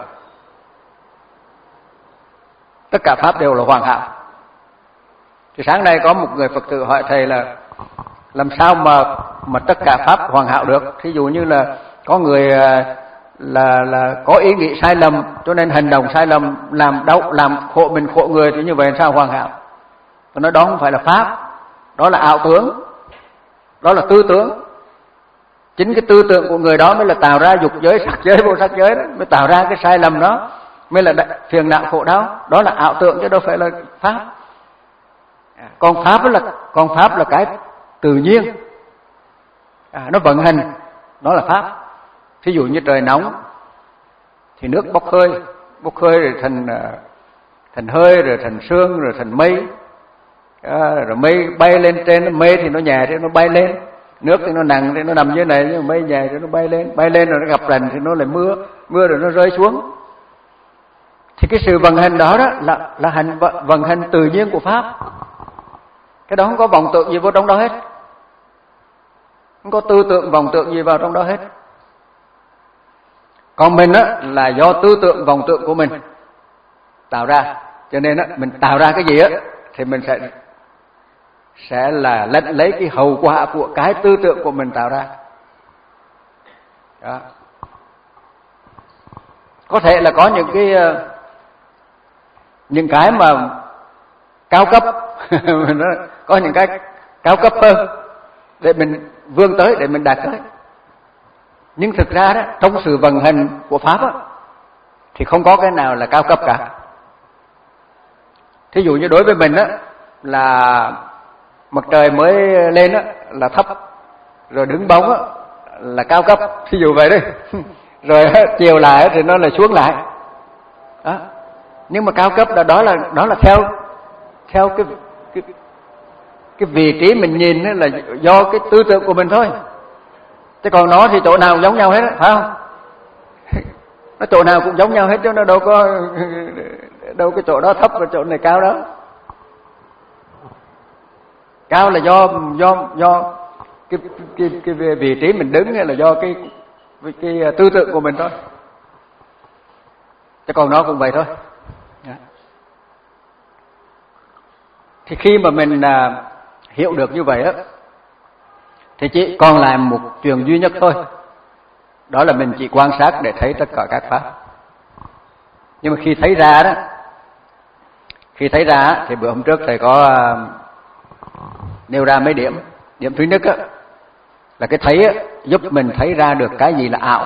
Tất cả pháp đều là hoàn hảo. Thì sáng nay có một người Phật tử hỏi thầy là làm sao mà mà tất cả pháp hoàn hảo được? Thí dụ như là có người là là có ý nghĩ sai lầm cho nên hành động sai lầm, làm đau làm khổ mình khổ người, thì như vậy sao hoàn hảo? Tôi nói đó không phải là pháp, đó là ảo tưởng, đó là tư tưởng. Chính cái tư tưởng của người đó mới là tạo ra dục giới, sắc giới, vô sắc giới đó, mới tạo ra cái sai lầm đó, mới là phiền não khổ đau. Đó là ảo tưởng chứ đâu phải là pháp. Còn pháp là còn pháp là cái tự nhiên, à, nó vận hành, đó là pháp. Thí dụ như trời nóng thì nước bốc hơi, bốc hơi rồi thành thành hơi, rồi thành sương, rồi thành mây, à, rồi mây bay lên trên, mây thì nó nhẹ thì nó bay lên, nước thì nó nặng thì nó nằm dưới này, nhưng mà mây nhẹ thì nó bay lên, bay lên rồi nó gặp rành thì nó lại mưa, mưa rồi nó rơi xuống. Thì cái sự vận hành đó đó là là hành vận hành tự nhiên của pháp. Cái đó không có vọng tưởng gì vào trong đó hết, không có tư tưởng vọng tưởng gì vào trong đó hết. Còn mình á là do tư tưởng vọng tưởng của mình tạo ra, cho nên á mình tạo ra cái gì á thì mình sẽ sẽ là lấy, lấy cái hậu quả của cái tư tưởng của mình tạo ra. Đó. Có thể là có những cái những cái mà cao cấp, có những cái cao cấp hơn, để mình vươn tới, để mình đạt tới. Nhưng thực ra đó, trong sự vận hành của Pháp đó, thì không có cái nào là cao cấp cả. Thí dụ như đối với mình đó, là mặt trời mới lên đó, là thấp, rồi đứng bóng đó, là cao cấp, thí dụ vậy đấy. Rồi chiều lại thì nó là xuống lại. Đó. Nhưng mà cao cấp là đó là đó là theo theo cái cái cái vị trí mình nhìn là do cái tư tưởng của mình thôi. Chứ còn nó thì chỗ nào cũng giống nhau hết, phải không? Nó chỗ nào cũng giống nhau hết chứ nó đâu có đâu cái chỗ đó thấp và chỗ này cao đó. Cao là do do do cái cái cái vị trí mình đứng, hay là do cái cái, cái tư tưởng của mình thôi. Chứ còn nó cũng vậy thôi. Thì khi mà mình à, hiểu được như vậy á, thì chỉ còn lại một chuyện duy nhất thôi. Đó là mình chỉ quan sát để thấy tất cả các pháp. Nhưng mà khi thấy ra đó, khi thấy ra thì bữa hôm trước thầy có à, nêu ra mấy điểm. Điểm thứ nhất á, là cái thấy á, giúp mình thấy ra được cái gì là ảo.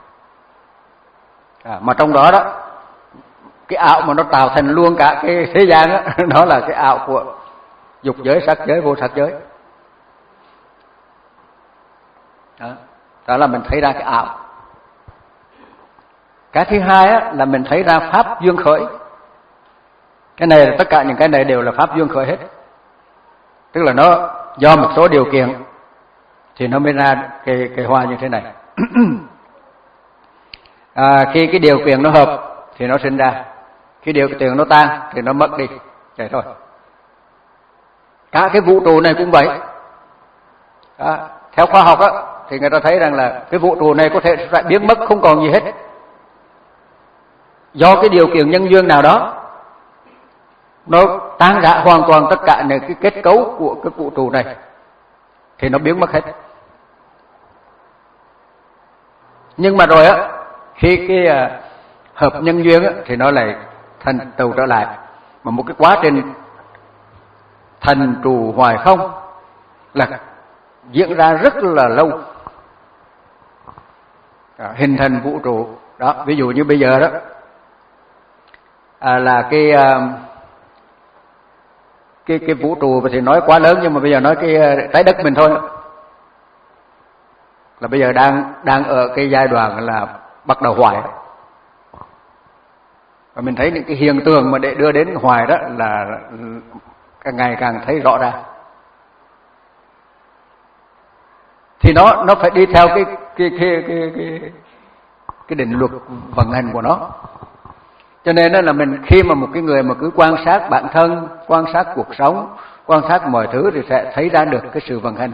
À, mà trong đó đó, cái ảo mà nó tạo thành luôn cả cái thế gian á, đó là cái ảo của dục giới, sắc giới, vô sắc giới. Đó, đó là mình thấy ra cái ảo. Cái thứ hai á, là mình thấy ra pháp duyên khởi. Cái này, tất cả những cái này đều là pháp duyên khởi hết. Tức là nó do một số điều kiện thì nó mới ra cái, cái hoa như thế này. À, khi cái điều kiện nó hợp thì nó sinh ra, khi điều kiện nó tan thì nó mất đi, vậy thôi. Cả cái vũ trụ này cũng vậy. Đó, theo khoa học á, thì người ta thấy rằng là cái vũ trụ này có thể sẽ biến mất không còn gì hết. Do cái điều kiện nhân duyên nào đó, nó tan rã hoàn toàn tất cả những cái kết cấu của cái vũ trụ này, thì nó biến mất hết. Nhưng mà rồi á, khi cái uh, hợp nhân duyên á, thì nó lại thành tựu trở lại. Mà một cái quá trình thành trụ hoài không là diễn ra rất là lâu, à, hình thành vũ trụ đó. Ví dụ như bây giờ đó, à, là cái uh, cái cái vũ trụ thì nói quá lớn, nhưng mà bây giờ nói cái uh, trái đất mình thôi, là bây giờ đang đang ở cái giai đoạn là bắt đầu hoài. Và mình thấy những cái hiện tượng mà để đưa đến hoài đó là càng ngày càng thấy rõ ra. Thì nó nó phải đi theo cái cái cái cái cái, cái định luật vận hành của nó. Cho nên đó là mình khi mà một cái người mà cứ quan sát bản thân, quan sát cuộc sống, quan sát mọi thứ thì sẽ thấy ra được cái sự vận hành,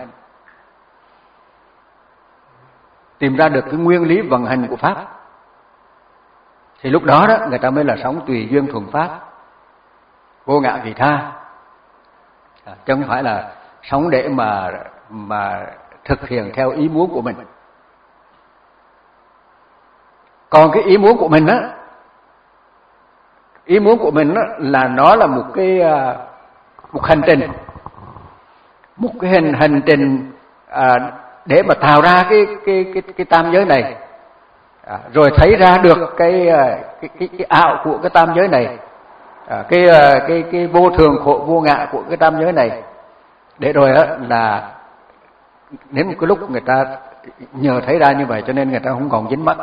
tìm ra được cái nguyên lý vận hành của pháp. Thì lúc đó đó người ta mới là sống tùy duyên thuận pháp, vô ngã vị tha, à, chứ không phải là sống để mà mà thực hiện theo ý muốn của mình. Còn cái ý muốn của mình á, ý muốn của mình á, là nó là một cái một hành trình, một cái hình hành trình à, để mà tạo ra cái cái cái cái tam giới này, à, rồi thấy ra được cái cái cái, cái ảo của cái tam giới này, à, cái cái cái vô thường khổ vô ngã của cái tam giới này, để rồi á là đến một cái lúc người ta nhờ thấy ra như vậy cho nên người ta không còn dính mắc,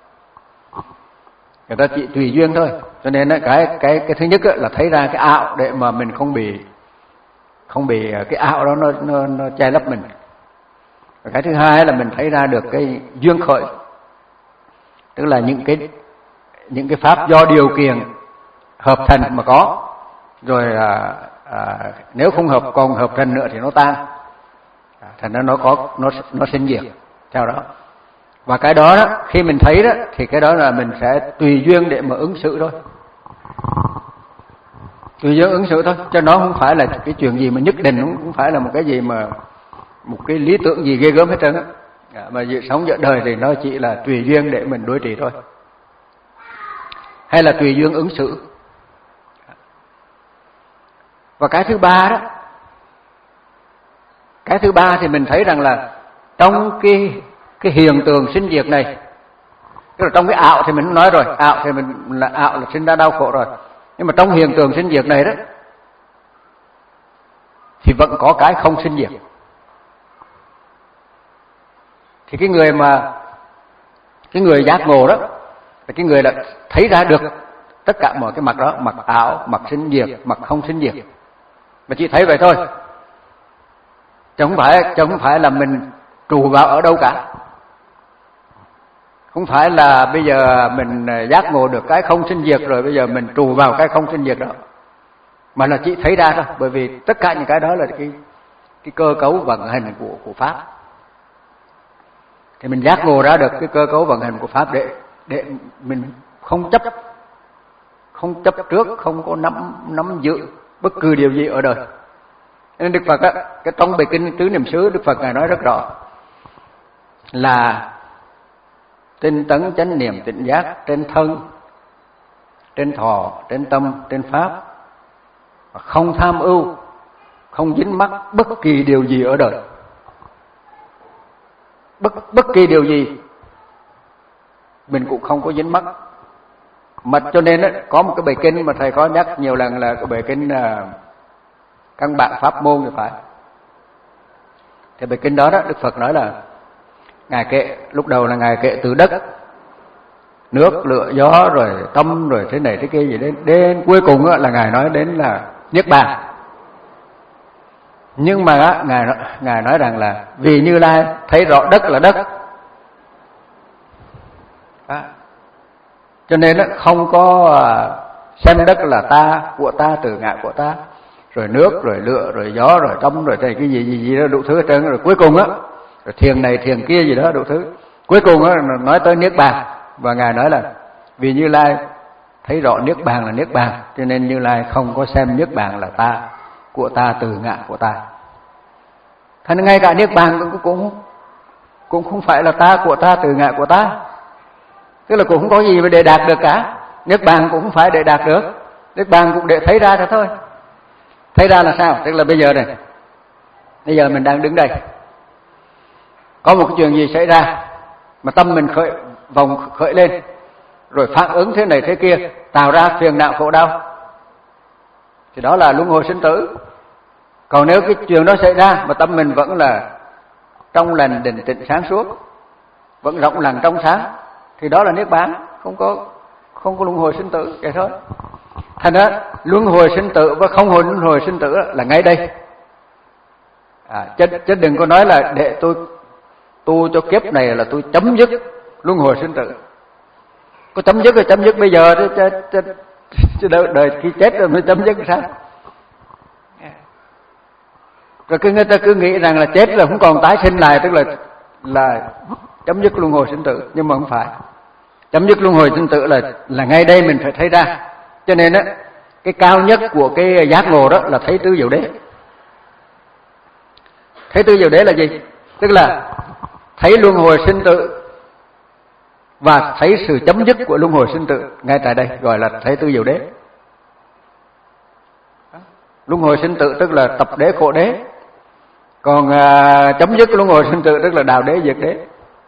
người ta chỉ tùy duyên thôi. Cho nên cái cái cái thứ nhất là thấy ra cái ảo để mà mình không bị không bị cái ảo đó nó nó, nó che lấp mình. Và cái thứ hai là mình thấy ra được cái duyên khởi, tức là những cái những cái pháp do điều kiện hợp thành mà có, rồi à, à, nếu không hợp còn hợp thành nữa thì nó tan, à, thành ra nó có nó nó sinh diệt theo đó. Và cái đó, đó khi mình thấy đó thì cái đó là mình sẽ tùy duyên để mà ứng xử thôi, tùy duyên ứng xử thôi, cho nó không phải là cái chuyện gì mà nhất định, không phải là một cái gì mà một cái lý tưởng gì ghê gớm hết trơn á. Mà sống giữa đời thì nó chỉ là tùy duyên để mình đối trị thôi, hay là tùy duyên ứng xử. Và cái thứ ba đó Cái thứ ba thì mình thấy rằng là trong cái cái hiện tượng sinh diệt này, tức là trong cái ảo thì mình không nói rồi, ảo thì mình là ảo là sinh ra đau khổ rồi, nhưng mà trong hiện tượng sinh diệt này đó thì vẫn có cái không sinh diệt. Thì cái người mà cái người giác ngộ đó là cái người đã thấy ra được tất cả mọi cái mặt đó, mặt ảo, mặt sinh diệt, mặt không sinh diệt, mà chỉ thấy vậy thôi, chứ không phải chứ không phải là mình trụ vào ở đâu cả. Không phải là bây giờ mình giác ngộ được cái không sinh diệt rồi bây giờ mình trụ vào cái không sinh diệt đó, mà là chỉ thấy ra thôi. Bởi vì tất cả những cái đó là cái cái cơ cấu vận hành của của pháp. Thì mình giác ngộ ra được cái cơ cấu vận hành của pháp để để mình không chấp không chấp trước, không có nắm nắm giữ bất cứ điều gì ở đời. Nên Đức Phật á, cái trong bài kinh Tứ Niệm xứ, Đức Phật ngài nói rất rõ là tinh tấn chánh niệm tỉnh giác trên thân, trên thọ, trên tâm, trên pháp, không tham ưu, không dính mắc bất kỳ điều gì ở đời. Bất bất kỳ điều gì mình cũng không có dính mắc. Mà cho nên á, có một cái bài kinh mà thầy có nhắc nhiều lần là cái bài kinh uh, căn bản pháp môn thì phải. Thì bài kinh đó đó Đức Phật nói là ngài kệ, lúc đầu là ngài kệ từ đất, nước, lửa, gió, rồi tâm, rồi thế này thế kia gì đến đến cuối cùng á, là ngài nói đến là niết bàn. Nhưng mà á, ngài ngài nói rằng là vì Như Lai thấy rõ đất là đất, đó. Cho nên á, không có xem đất là ta, của ta, từ ngã của ta, rồi nước, rồi lửa, rồi gió, rồi tâm, rồi cái gì gì gì đó đủ thứ hết trơn. Rồi cuối cùng á, rồi thiền này thiền kia gì đó đủ thứ, cuối cùng á nói tới niết bàn. Và ngài nói là vì Như Lai thấy rõ niết bàn là niết bàn, cho nên Như Lai không có xem niết bàn là ta, của ta, từ ngã của ta. Thành ngay cả niết bàn cũng cũng cũng không phải là ta, của ta, từ ngã của ta. Tức là cũng không có gì để đạt được cả. Niết bàn cũng không phải để đạt được, niết bàn cũng để thấy ra rồi thôi. Thấy ra là sao? Tức là bây giờ này, bây giờ mình đang đứng đây, có một cái chuyện gì xảy ra mà tâm mình khởi vòng khởi lên, rồi phản ứng thế này thế kia, tạo ra phiền não khổ đau, thì đó là luân hồi sinh tử. Còn nếu cái chuyện đó xảy ra mà tâm mình vẫn là trong lành định tịnh sáng suốt, vẫn rộng lặng trong sáng, thì đó là niết bàn, không có không có luân hồi sinh tử vậy thôi. Thành ra luân hồi sinh tử và không hồi luân hồi sinh tử là ngay đây. À, chứ, chứ đừng có nói là để tôi tu cho kiếp này là tôi chấm dứt luân hồi sinh tử. Có chấm dứt rồi chấm dứt bây giờ chứ, chứ, chứ, chứ đời, đời khi chết rồi mới chấm dứt sao? Rồi cứ người ta cứ nghĩ rằng là chết là không còn tái sinh lại, tức là là chấm dứt luân hồi sinh tử, nhưng mà không phải. Chấm dứt luân hồi sinh tử là là ngay đây mình phải thấy ra. Cho nên á, cái cao nhất của cái giác ngộ đó là thấy tứ diệu đế. Thấy tứ diệu đế là gì? Tức là thấy luân hồi sinh tử và thấy sự chấm dứt của luân hồi sinh tử ngay tại đây, gọi là thấy tứ diệu đế. Luân hồi sinh tử tức là tập đế khổ đế, còn à, chấm dứt luân hồi sinh tử tức là đạo đế diệt đế.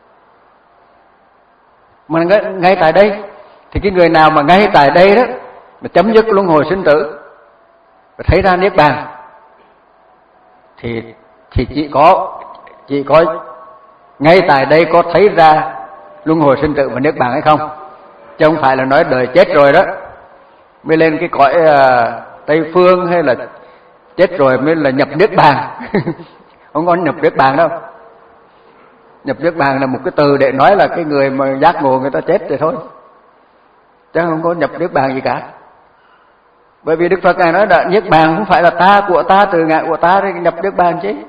Mà ngay, ngay tại đây thì cái người nào mà ngay tại đây đó mà chấm dứt luân hồi sinh tử và thấy ra niết bàn thì thì chỉ có chỉ có ngay tại đây có thấy ra luân hồi sinh tử và niết bàn hay không, chứ không phải là nói đời chết rồi đó mới lên cái cõi uh, Tây Phương, hay là chết rồi mới là nhập niết bàn. Không có nhập niết bàn đâu. Nhập niết bàn là một cái từ để nói là cái người mà giác ngộ người ta chết rồi thôi, chứ không có nhập niết bàn gì cả. Bởi vì Đức Phật ngài nói là niết bàn không phải là ta, của ta, từ ngã của ta thì nhập niết bàn chứ.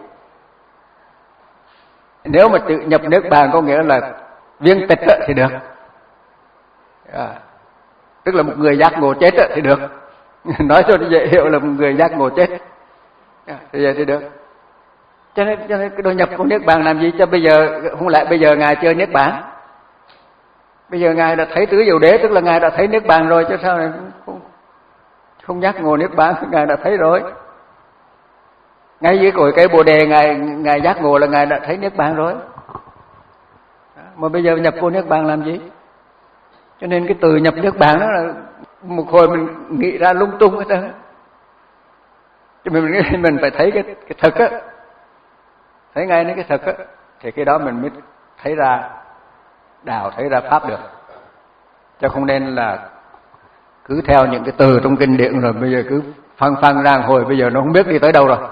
Nếu mà tự nhập niết bàn có nghĩa là viên tịch thì được, à, tức là một người giác ngộ chết thì được. Nói cho dễ hiểu là một người giác ngộ chết thì vậy thì được. Cho nên, cho nên cái đồ nhập của niết bàn làm gì cho bây giờ, không lẽ bây giờ ngài chơi niết bàn? Bây giờ ngài đã thấy tứ diệu đế, tức là ngài đã thấy niết bàn rồi, chứ sao này không, không giác ngộ niết bàn, ngài đã thấy rồi. ngay dưới cội cây Bồ đề ngài ngài giác ngộ là ngài đã thấy niết bàn rồi. Mà bây giờ nhập vô niết bàn làm gì? Cho nên cái từ nhập niết bàn đó là một hồi mình nghĩ ra lung tung hết trơn. Cho mình mình phải thấy cái cái thực á, thấy ngay đến cái thực á, thì cái đó mình mới thấy ra đạo, thấy ra pháp được. Chứ không nên là cứ theo những cái từ trong kinh điển rồi bây giờ cứ phăng phăng ra hồi bây giờ nó không biết đi tới đâu rồi.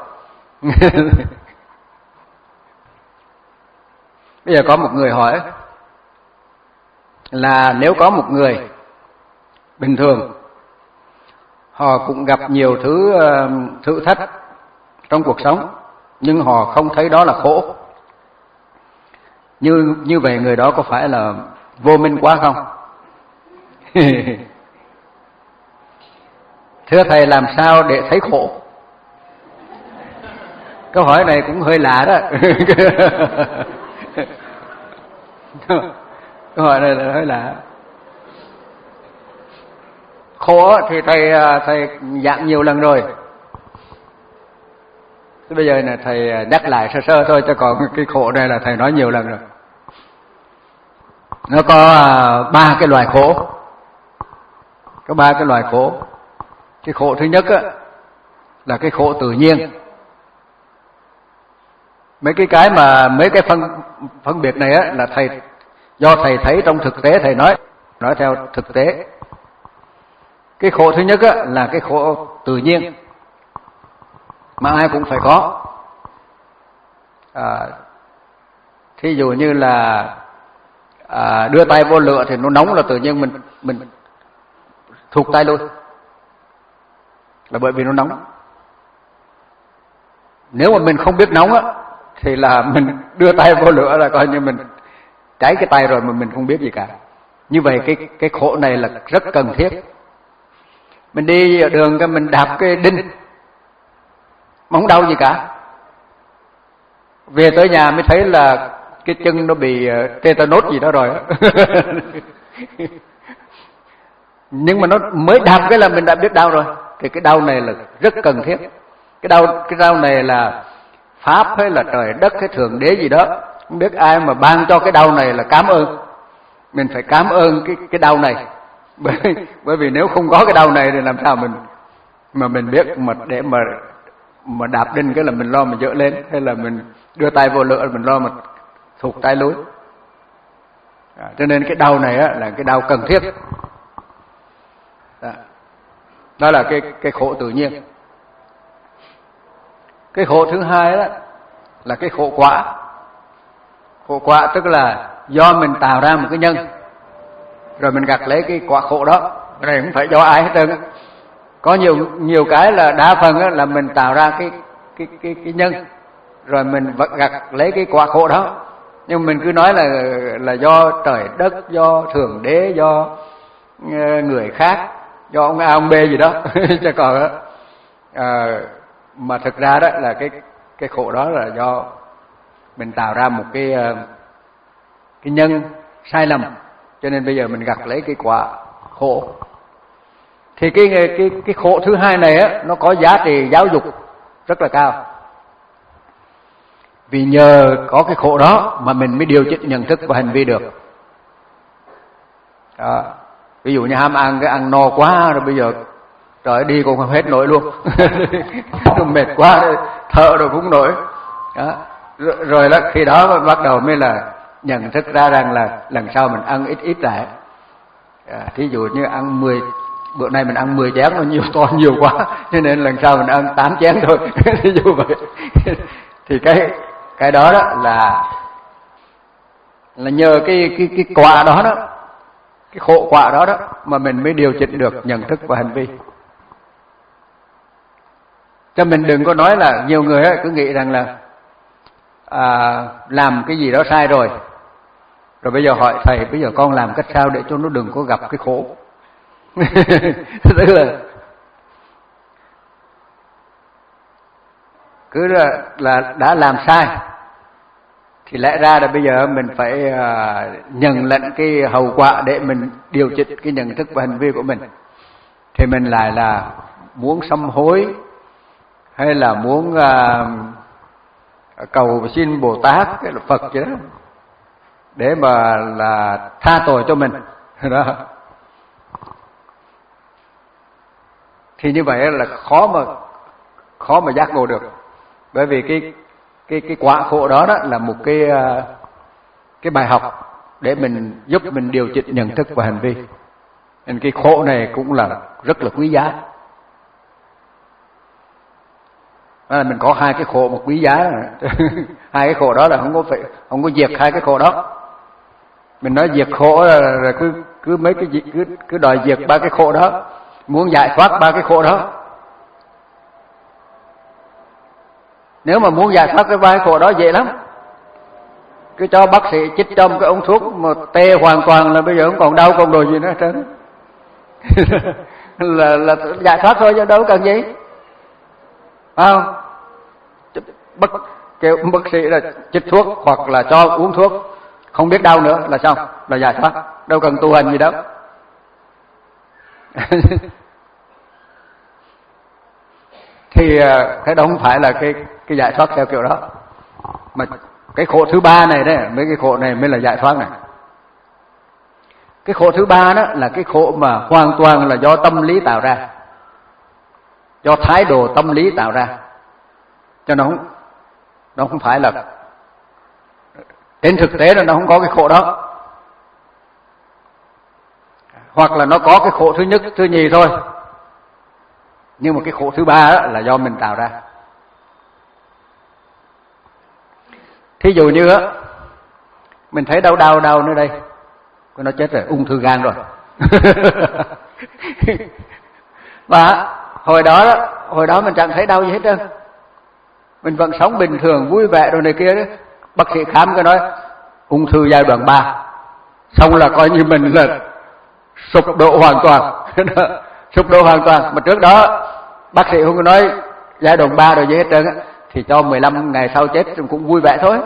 Bây giờ có một người hỏi là nếu có một người bình thường, họ cũng gặp nhiều thứ thử thách trong cuộc sống, nhưng họ không thấy đó là khổ, như như vậy người đó có phải là vô minh quá không? Thưa thầy, làm sao để thấy khổ? Câu hỏi này cũng hơi lạ đó. Câu hỏi này là hơi lạ. Khổ thì thầy thầy giảng nhiều lần rồi. Thế bây giờ là thầy nhắc lại sơ sơ thôi, chứ còn cái khổ này là thầy nói nhiều lần rồi. Nó có ba cái loại khổ. Có ba cái loại khổ. Cái khổ thứ nhất á, là cái khổ tự nhiên. Mấy cái cái mà mấy cái phân phân biệt này á là thầy do thầy thấy trong thực tế, thầy nói nói theo thực tế. Cái khổ thứ nhất á là cái khổ tự nhiên mà ai cũng phải có. À, thí dụ như là à, đưa tay vô lửa thì nó nóng là tự nhiên mình mình thụt tay luôn, là bởi vì nó nóng. Nếu mà mình không biết nóng á thì là mình đưa tay vô lửa là coi như mình cháy cái tay rồi mà mình không biết gì cả. Như vậy cái cái khổ này là rất cần thiết. Mình đi ở đường cái mình đạp cái đinh mà không đau gì cả, về tới nhà mới thấy là cái chân nó bị tetanus gì đó rồi. Nhưng mà nó mới đạp cái là mình đã biết đau rồi. Thì cái đau này là rất cần thiết. Cái đau cái đau này là pháp hay là trời đất hay thượng đế gì đó, không biết ai mà ban cho cái đau này là cảm ơn. Mình phải cảm ơn cái cái đau này. Bởi bởi vì nếu không có cái đau này thì làm sao mình mà mình biết mà để mà mà đạp đinh cái là mình lo mà dỡ lên, hay là mình đưa tay vô lửa mình lo mà thụt tay lùi. À, cho nên cái đau này á là cái đau cần thiết. Đó, đó là cái cái khổ tự nhiên. Cái khổ thứ hai đó là cái khổ quả. Khổ quả tức là do mình tạo ra một cái nhân rồi mình gặt lấy cái quả khổ đó. Cái này không phải do ai hết trơn. Có nhiều nhiều cái là đa phần á là mình tạo ra cái cái cái cái nhân rồi mình gặt lấy cái quả khổ đó. Nhưng mình cứ nói là là do trời đất, do thượng đế, do người khác, do ông A ông B gì đó. Chứ còn á à, mà thực ra đó là cái cái khổ đó là do mình tạo ra một cái cái nhân sai lầm, cho nên bây giờ mình gặt lấy cái quả khổ. Thì cái cái cái khổ thứ hai này á nó có giá trị giáo dục rất là cao. Vì nhờ có cái khổ đó mà mình mới điều chỉnh nhận thức và hành vi được. Đó. Ví dụ như ham ăn, cái ăn no quá rồi bây giờ trời đi cũng không hết nổi luôn. Nó mệt quá thở rồi cũng nổi. Đó. Rồi, rồi đó, khi đó bắt đầu mới là nhận thức ra rằng là lần sau mình ăn ít ít lại. À, thí dụ như ăn mười, bữa nay mình ăn mười chén nó nhiều to nhiều quá, cho nên lần sau mình ăn tám chén thôi. Thí dụ vậy. Thì cái cái đó đó là là nhờ cái cái cái quả đó đó, cái khổ quả đó đó mà mình mới điều chỉnh được nhận thức và hành vi. Cho mình đừng có nói là nhiều người ấy cứ nghĩ rằng là à, làm cái gì đó sai rồi, rồi bây giờ hỏi thầy bây giờ con làm cách sao để cho nó đừng có gặp cái khổ. Tức là cứ là, là đã làm sai thì lẽ ra là bây giờ mình phải uh, nhận lãnh cái hậu quả để mình điều chỉnh cái nhận thức và hành vi của mình. Thì mình lại là muốn sám hối hay là muốn à, cầu xin Bồ Tát cái là Phật vậy đó, để mà là tha tội cho mình đó. Thì như vậy là khó mà khó mà giác ngộ được, bởi vì cái cái cái quả khổ đó đó là một cái cái bài học để mình giúp mình điều chỉnh nhận thức và hành vi. Nên cái khổ này cũng là rất là quý giá. Đó là mình có hai cái khổ mà quý giá. Hai cái khổ đó là không có phải không có diệt hai cái khổ đó. Mình nói diệt khổ là, là cứ cứ mấy cái gì cứ cứ đòi diệt ba cái khổ đó, muốn giải thoát ba cái khổ đó. Nếu mà muốn giải thoát cái ba cái khổ đó dễ lắm. Cứ cho bác sĩ chích trong cái ống thuốc mà tê hoàn toàn là bây giờ không còn đau còn đồ gì nữa hết trơn. là là giải thoát thôi chứ đâu cần gì. Phải không? Bác kêu bác sĩ là chích thuốc hoặc là cho uống thuốc không biết đau nữa là xong, là giải thoát, đâu cần tu hành gì đâu. Thì cái đó không phải là cái cái giải thoát theo kiểu đó, mà cái khổ thứ ba này đấy, mấy cái khổ này mới là giải thoát này. Cái khổ thứ ba đó là cái khổ mà hoàn toàn là do tâm lý tạo ra, do thái độ tâm lý tạo ra, cho nó không nó không phải là trên thực tế là nó không có cái khổ đó, hoặc là nó có cái khổ thứ nhất thứ nhì thôi, nhưng mà cái khổ thứ ba đó là do mình tạo ra. Thí dụ như á, mình thấy đau đau đau nơi đây, nó chết rồi, ung thư gan rồi. Và hồi đó đó, hồi đó mình chẳng thấy đau gì hết trơn, mình vẫn sống bình thường vui vẻ rồi này kia đó. Bác sĩ khám cái nói ung thư giai đoạn ba, xong là coi như mình là sụp đổ hoàn toàn. Sụp đổ hoàn toàn. Mà trước đó bác sĩ không có nói giai đoạn ba rồi gì hết trơn á, thì cho mười lăm ngày sau chết cũng vui vẻ thôi.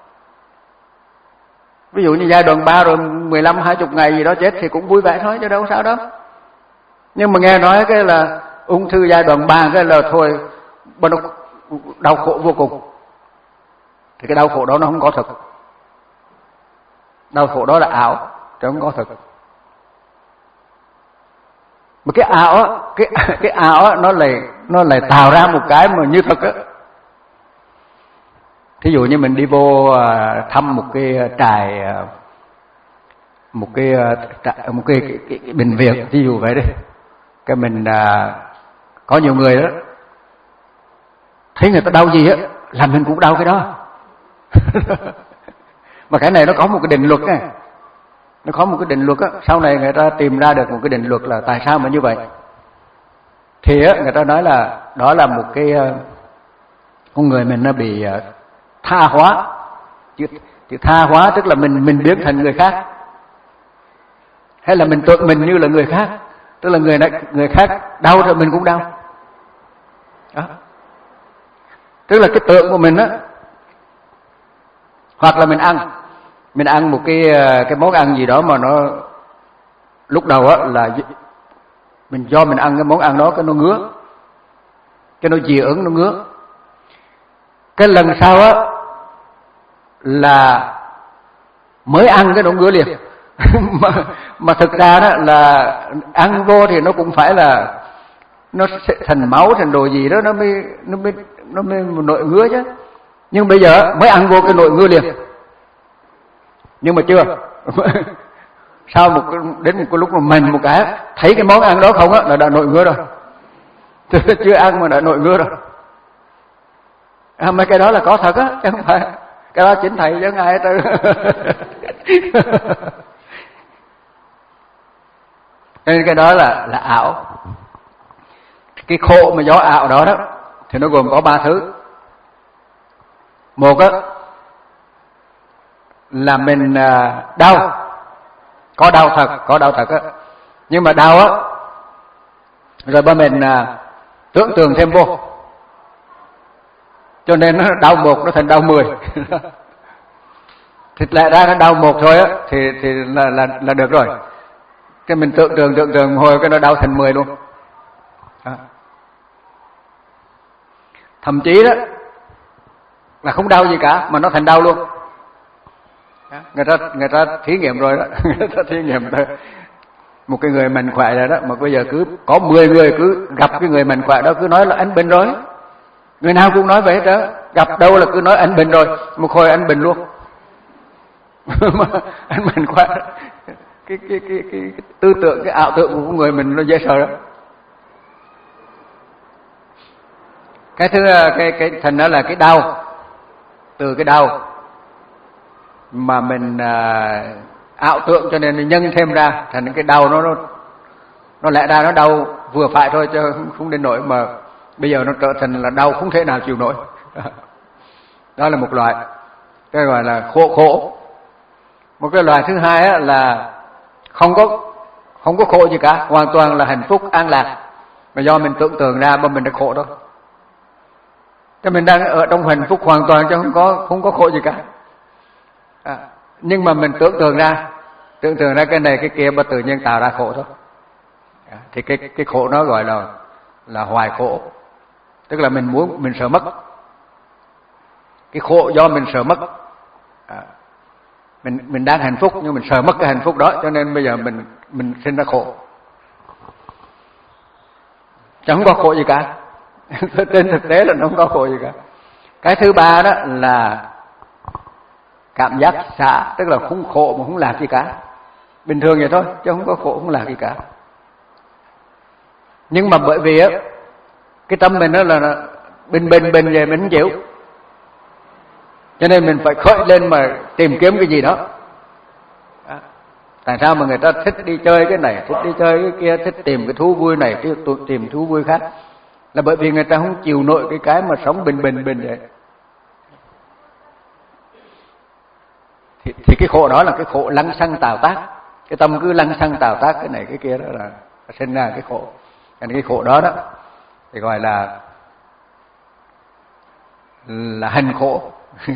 Ví dụ như giai đoạn ba rồi mười lăm hai mươi ngày gì đó chết thì cũng vui vẻ thôi, chứ đâu có sao đâu. Nhưng mà nghe nói cái là ung thư giai đoạn ba cái là thôi, nó đau khổ vô cùng. Thì cái đau khổ đó nó không có thực. Đau khổ đó là ảo, chứ không có thực. Mà cái ảo á, cái cái ảo á, nó lại nó lại tạo ra một cái mà như thực á. Thí dụ như mình đi vô thăm một cái trại, một cái một cái, cái, cái, cái bệnh viện, thí dụ vậy đấy. Cái mình có nhiều người đó thấy người ta đau gì á là mình cũng đau cái đó. Mà cái này nó có một cái định luật này, nó có một cái định luật á. Sau này người ta tìm ra được một cái định luật là tại sao mà như vậy. Thì á người ta nói là đó là một cái con người mình nó bị tha hóa. Chứ, chứ tha hóa tức là mình mình biến thành người khác, hay là mình tưởng mình như là người khác, tức là người này, người khác đau rồi mình cũng đau đó. Tức là cái tượng của mình á, hoặc là mình ăn mình ăn một cái cái món ăn gì đó mà nó lúc đầu á là mình do mình ăn cái món ăn đó cái nó ngứa, cái nó dị ứng, nó ngứa. Cái lần sau á là mới ăn cái nó ngứa liền. mà, mà thực ra đó là ăn vô thì nó cũng phải là nó sẽ thành máu thành đồ gì đó, nó mới nó mới nó mới nội ngứa chứ. Nhưng bây giờ mới ăn vô cái nội ngứa liền. Nhưng mà chưa. Sau một cái, đến một cái lúc mà mình một cái thấy cái món ăn đó không á là đã nội ngứa rồi. Chưa ăn mà đã nội ngứa rồi. À, mấy cái đó là có thật á, chứ không phải cái đó chính thầy chứ ai hết trơn. Nên cái đó là là ảo. Cái khổ mà do ảo đó đó thì nó gồm có ba thứ. Một á là mình đau, có đau thật, có đau thật á, nhưng mà đau á rồi ba mình tưởng tượng thêm vô, cho nên nó đau một nó thành đau mười. Thì lẽ ra nó đau một thôi á thì thì là là là được rồi. Cái mình tưởng tượng tưởng tượng hồi cái nó đau thành mười luôn. Đó. thậm chí đó là không đau gì cả mà nó thành đau luôn. Người ta người ta thí nghiệm rồi đó, người ta thí nghiệm rồi. Một cái người mạnh khỏe rồi đó mà bây giờ cứ có mười người cứ gặp cái người mạnh khỏe đó cứ nói là anh bệnh rồi. Người nào cũng nói vậy hết đó, gặp đâu là cứ nói anh bệnh rồi, một hồi anh bệnh luôn. Mà anh mạnh khỏe, cái, cái, cái, cái, cái tư tưởng, cái ảo tưởng của người mình nó dễ sợ đó. Cái thứ cái cái thành đó là cái đau, từ cái đau mà mình à, ảo tưởng cho nên nhân thêm ra thành cái đau nó nó nó lẽ ra nó đau vừa phải thôi chứ không đến nỗi mà bây giờ nó trở thành là đau không thể nào chịu nổi. Đó là một loại, cái gọi là khổ khổ. Một cái loại thứ hai á, là không có không có khổ gì cả, hoàn toàn là hạnh phúc an lạc, mà do mình tưởng tượng ra mà mình đã khổ thôi. Cho mình đang ở trong hạnh phúc hoàn toàn chứ không có không có khổ gì cả. À, nhưng mà mình tưởng tượng ra, tưởng tượng ra cái này cái kia mà tự nhiên tạo ra khổ thôi. À, thì cái cái khổ nó gọi là là hoài khổ, tức là mình muốn mình sợ mất. Cái khổ do mình sợ mất. À, mình mình đang hạnh phúc nhưng mình sợ mất cái hạnh phúc đó, cho nên bây giờ mình mình sinh ra khổ. Chẳng có khổ gì cả. Trên thực tế là nó không có khổ gì cả. Cái thứ ba đó là cảm giác xả, tức là không khổ mà không lạc gì cả, bình thường vậy thôi chứ không có khổ không lạc gì cả. Nhưng mà bởi vì á cái tâm mình đó là bình bình bình về mình không chịu, cho nên mình phải khởi lên mà tìm kiếm cái gì đó. À, tại sao mà người ta thích đi chơi cái này, thích đi chơi cái kia, thích tìm cái thú vui này, thích tìm thú vui khác, là bởi vì người ta không chịu nổi cái cái mà sống bình bình bình vậy. Thì, thì cái khổ đó là cái khổ lăng xăng tạo tác, cái tâm cứ lăng xăng tạo tác cái này cái kia đó là sinh ra cái khổ. Cái khổ đó đó thì gọi là là hành khổ.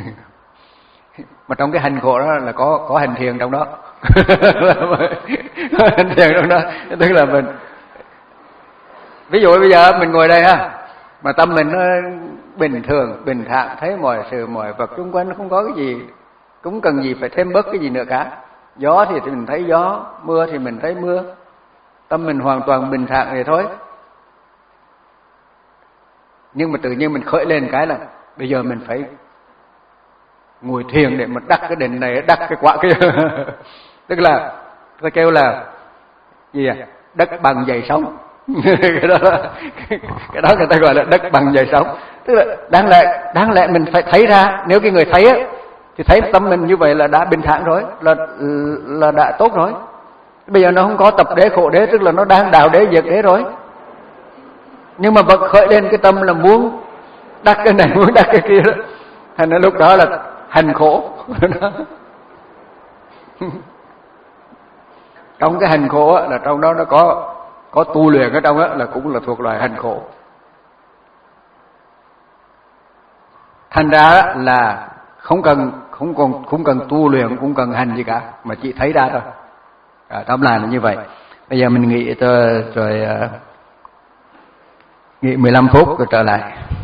Mà trong cái hành khổ đó là có có hành thiền trong đó. Hành thiền trong đó, tức là mình ví dụ bây giờ mình ngồi đây ha, mà tâm mình nó bình thường, bình thản, thấy mọi sự mọi vật xung quanh nó không có cái gì, cũng cần gì phải thêm bớt cái gì nữa cả. Gió thì mình thấy gió, mưa thì mình thấy mưa, tâm mình hoàn toàn bình thản vậy thôi. Nhưng mà tự nhiên mình khởi lên cái là bây giờ mình phải ngồi thiền để mà đắc cái đỉnh này, đắc cái quả kia. Tức là tôi kêu là gì à? Đất bằng dày sóng. Cái đó cái đó người ta gọi là đất bằng dày sóng. Tức là đáng lẽ đáng lẽ mình phải thấy ra, nếu cái người thấy á thì thấy tâm mình như vậy là đã bình thản rồi, là là đã tốt rồi. Bây giờ nó không có tập đế khổ đế, tức là nó đang đào đế diệt đế rồi. Nhưng mà vẫn khởi lên cái tâm là muốn đắc cái này, muốn đắc cái kia đó. Thành ra lúc đó là hành khổ. Trong cái hành khổ á, là trong đó nó có có tu luyện ở trong đó là cũng là thuộc loại hành khổ. Thành ra là không cần không còn không cần tu luyện, cũng cần hành gì cả, mà chỉ thấy ra thôi. À, tóm lại là như vậy. Bây giờ mình nghỉ rồi, rồi uh, nghỉ mười lăm phút rồi trở lại.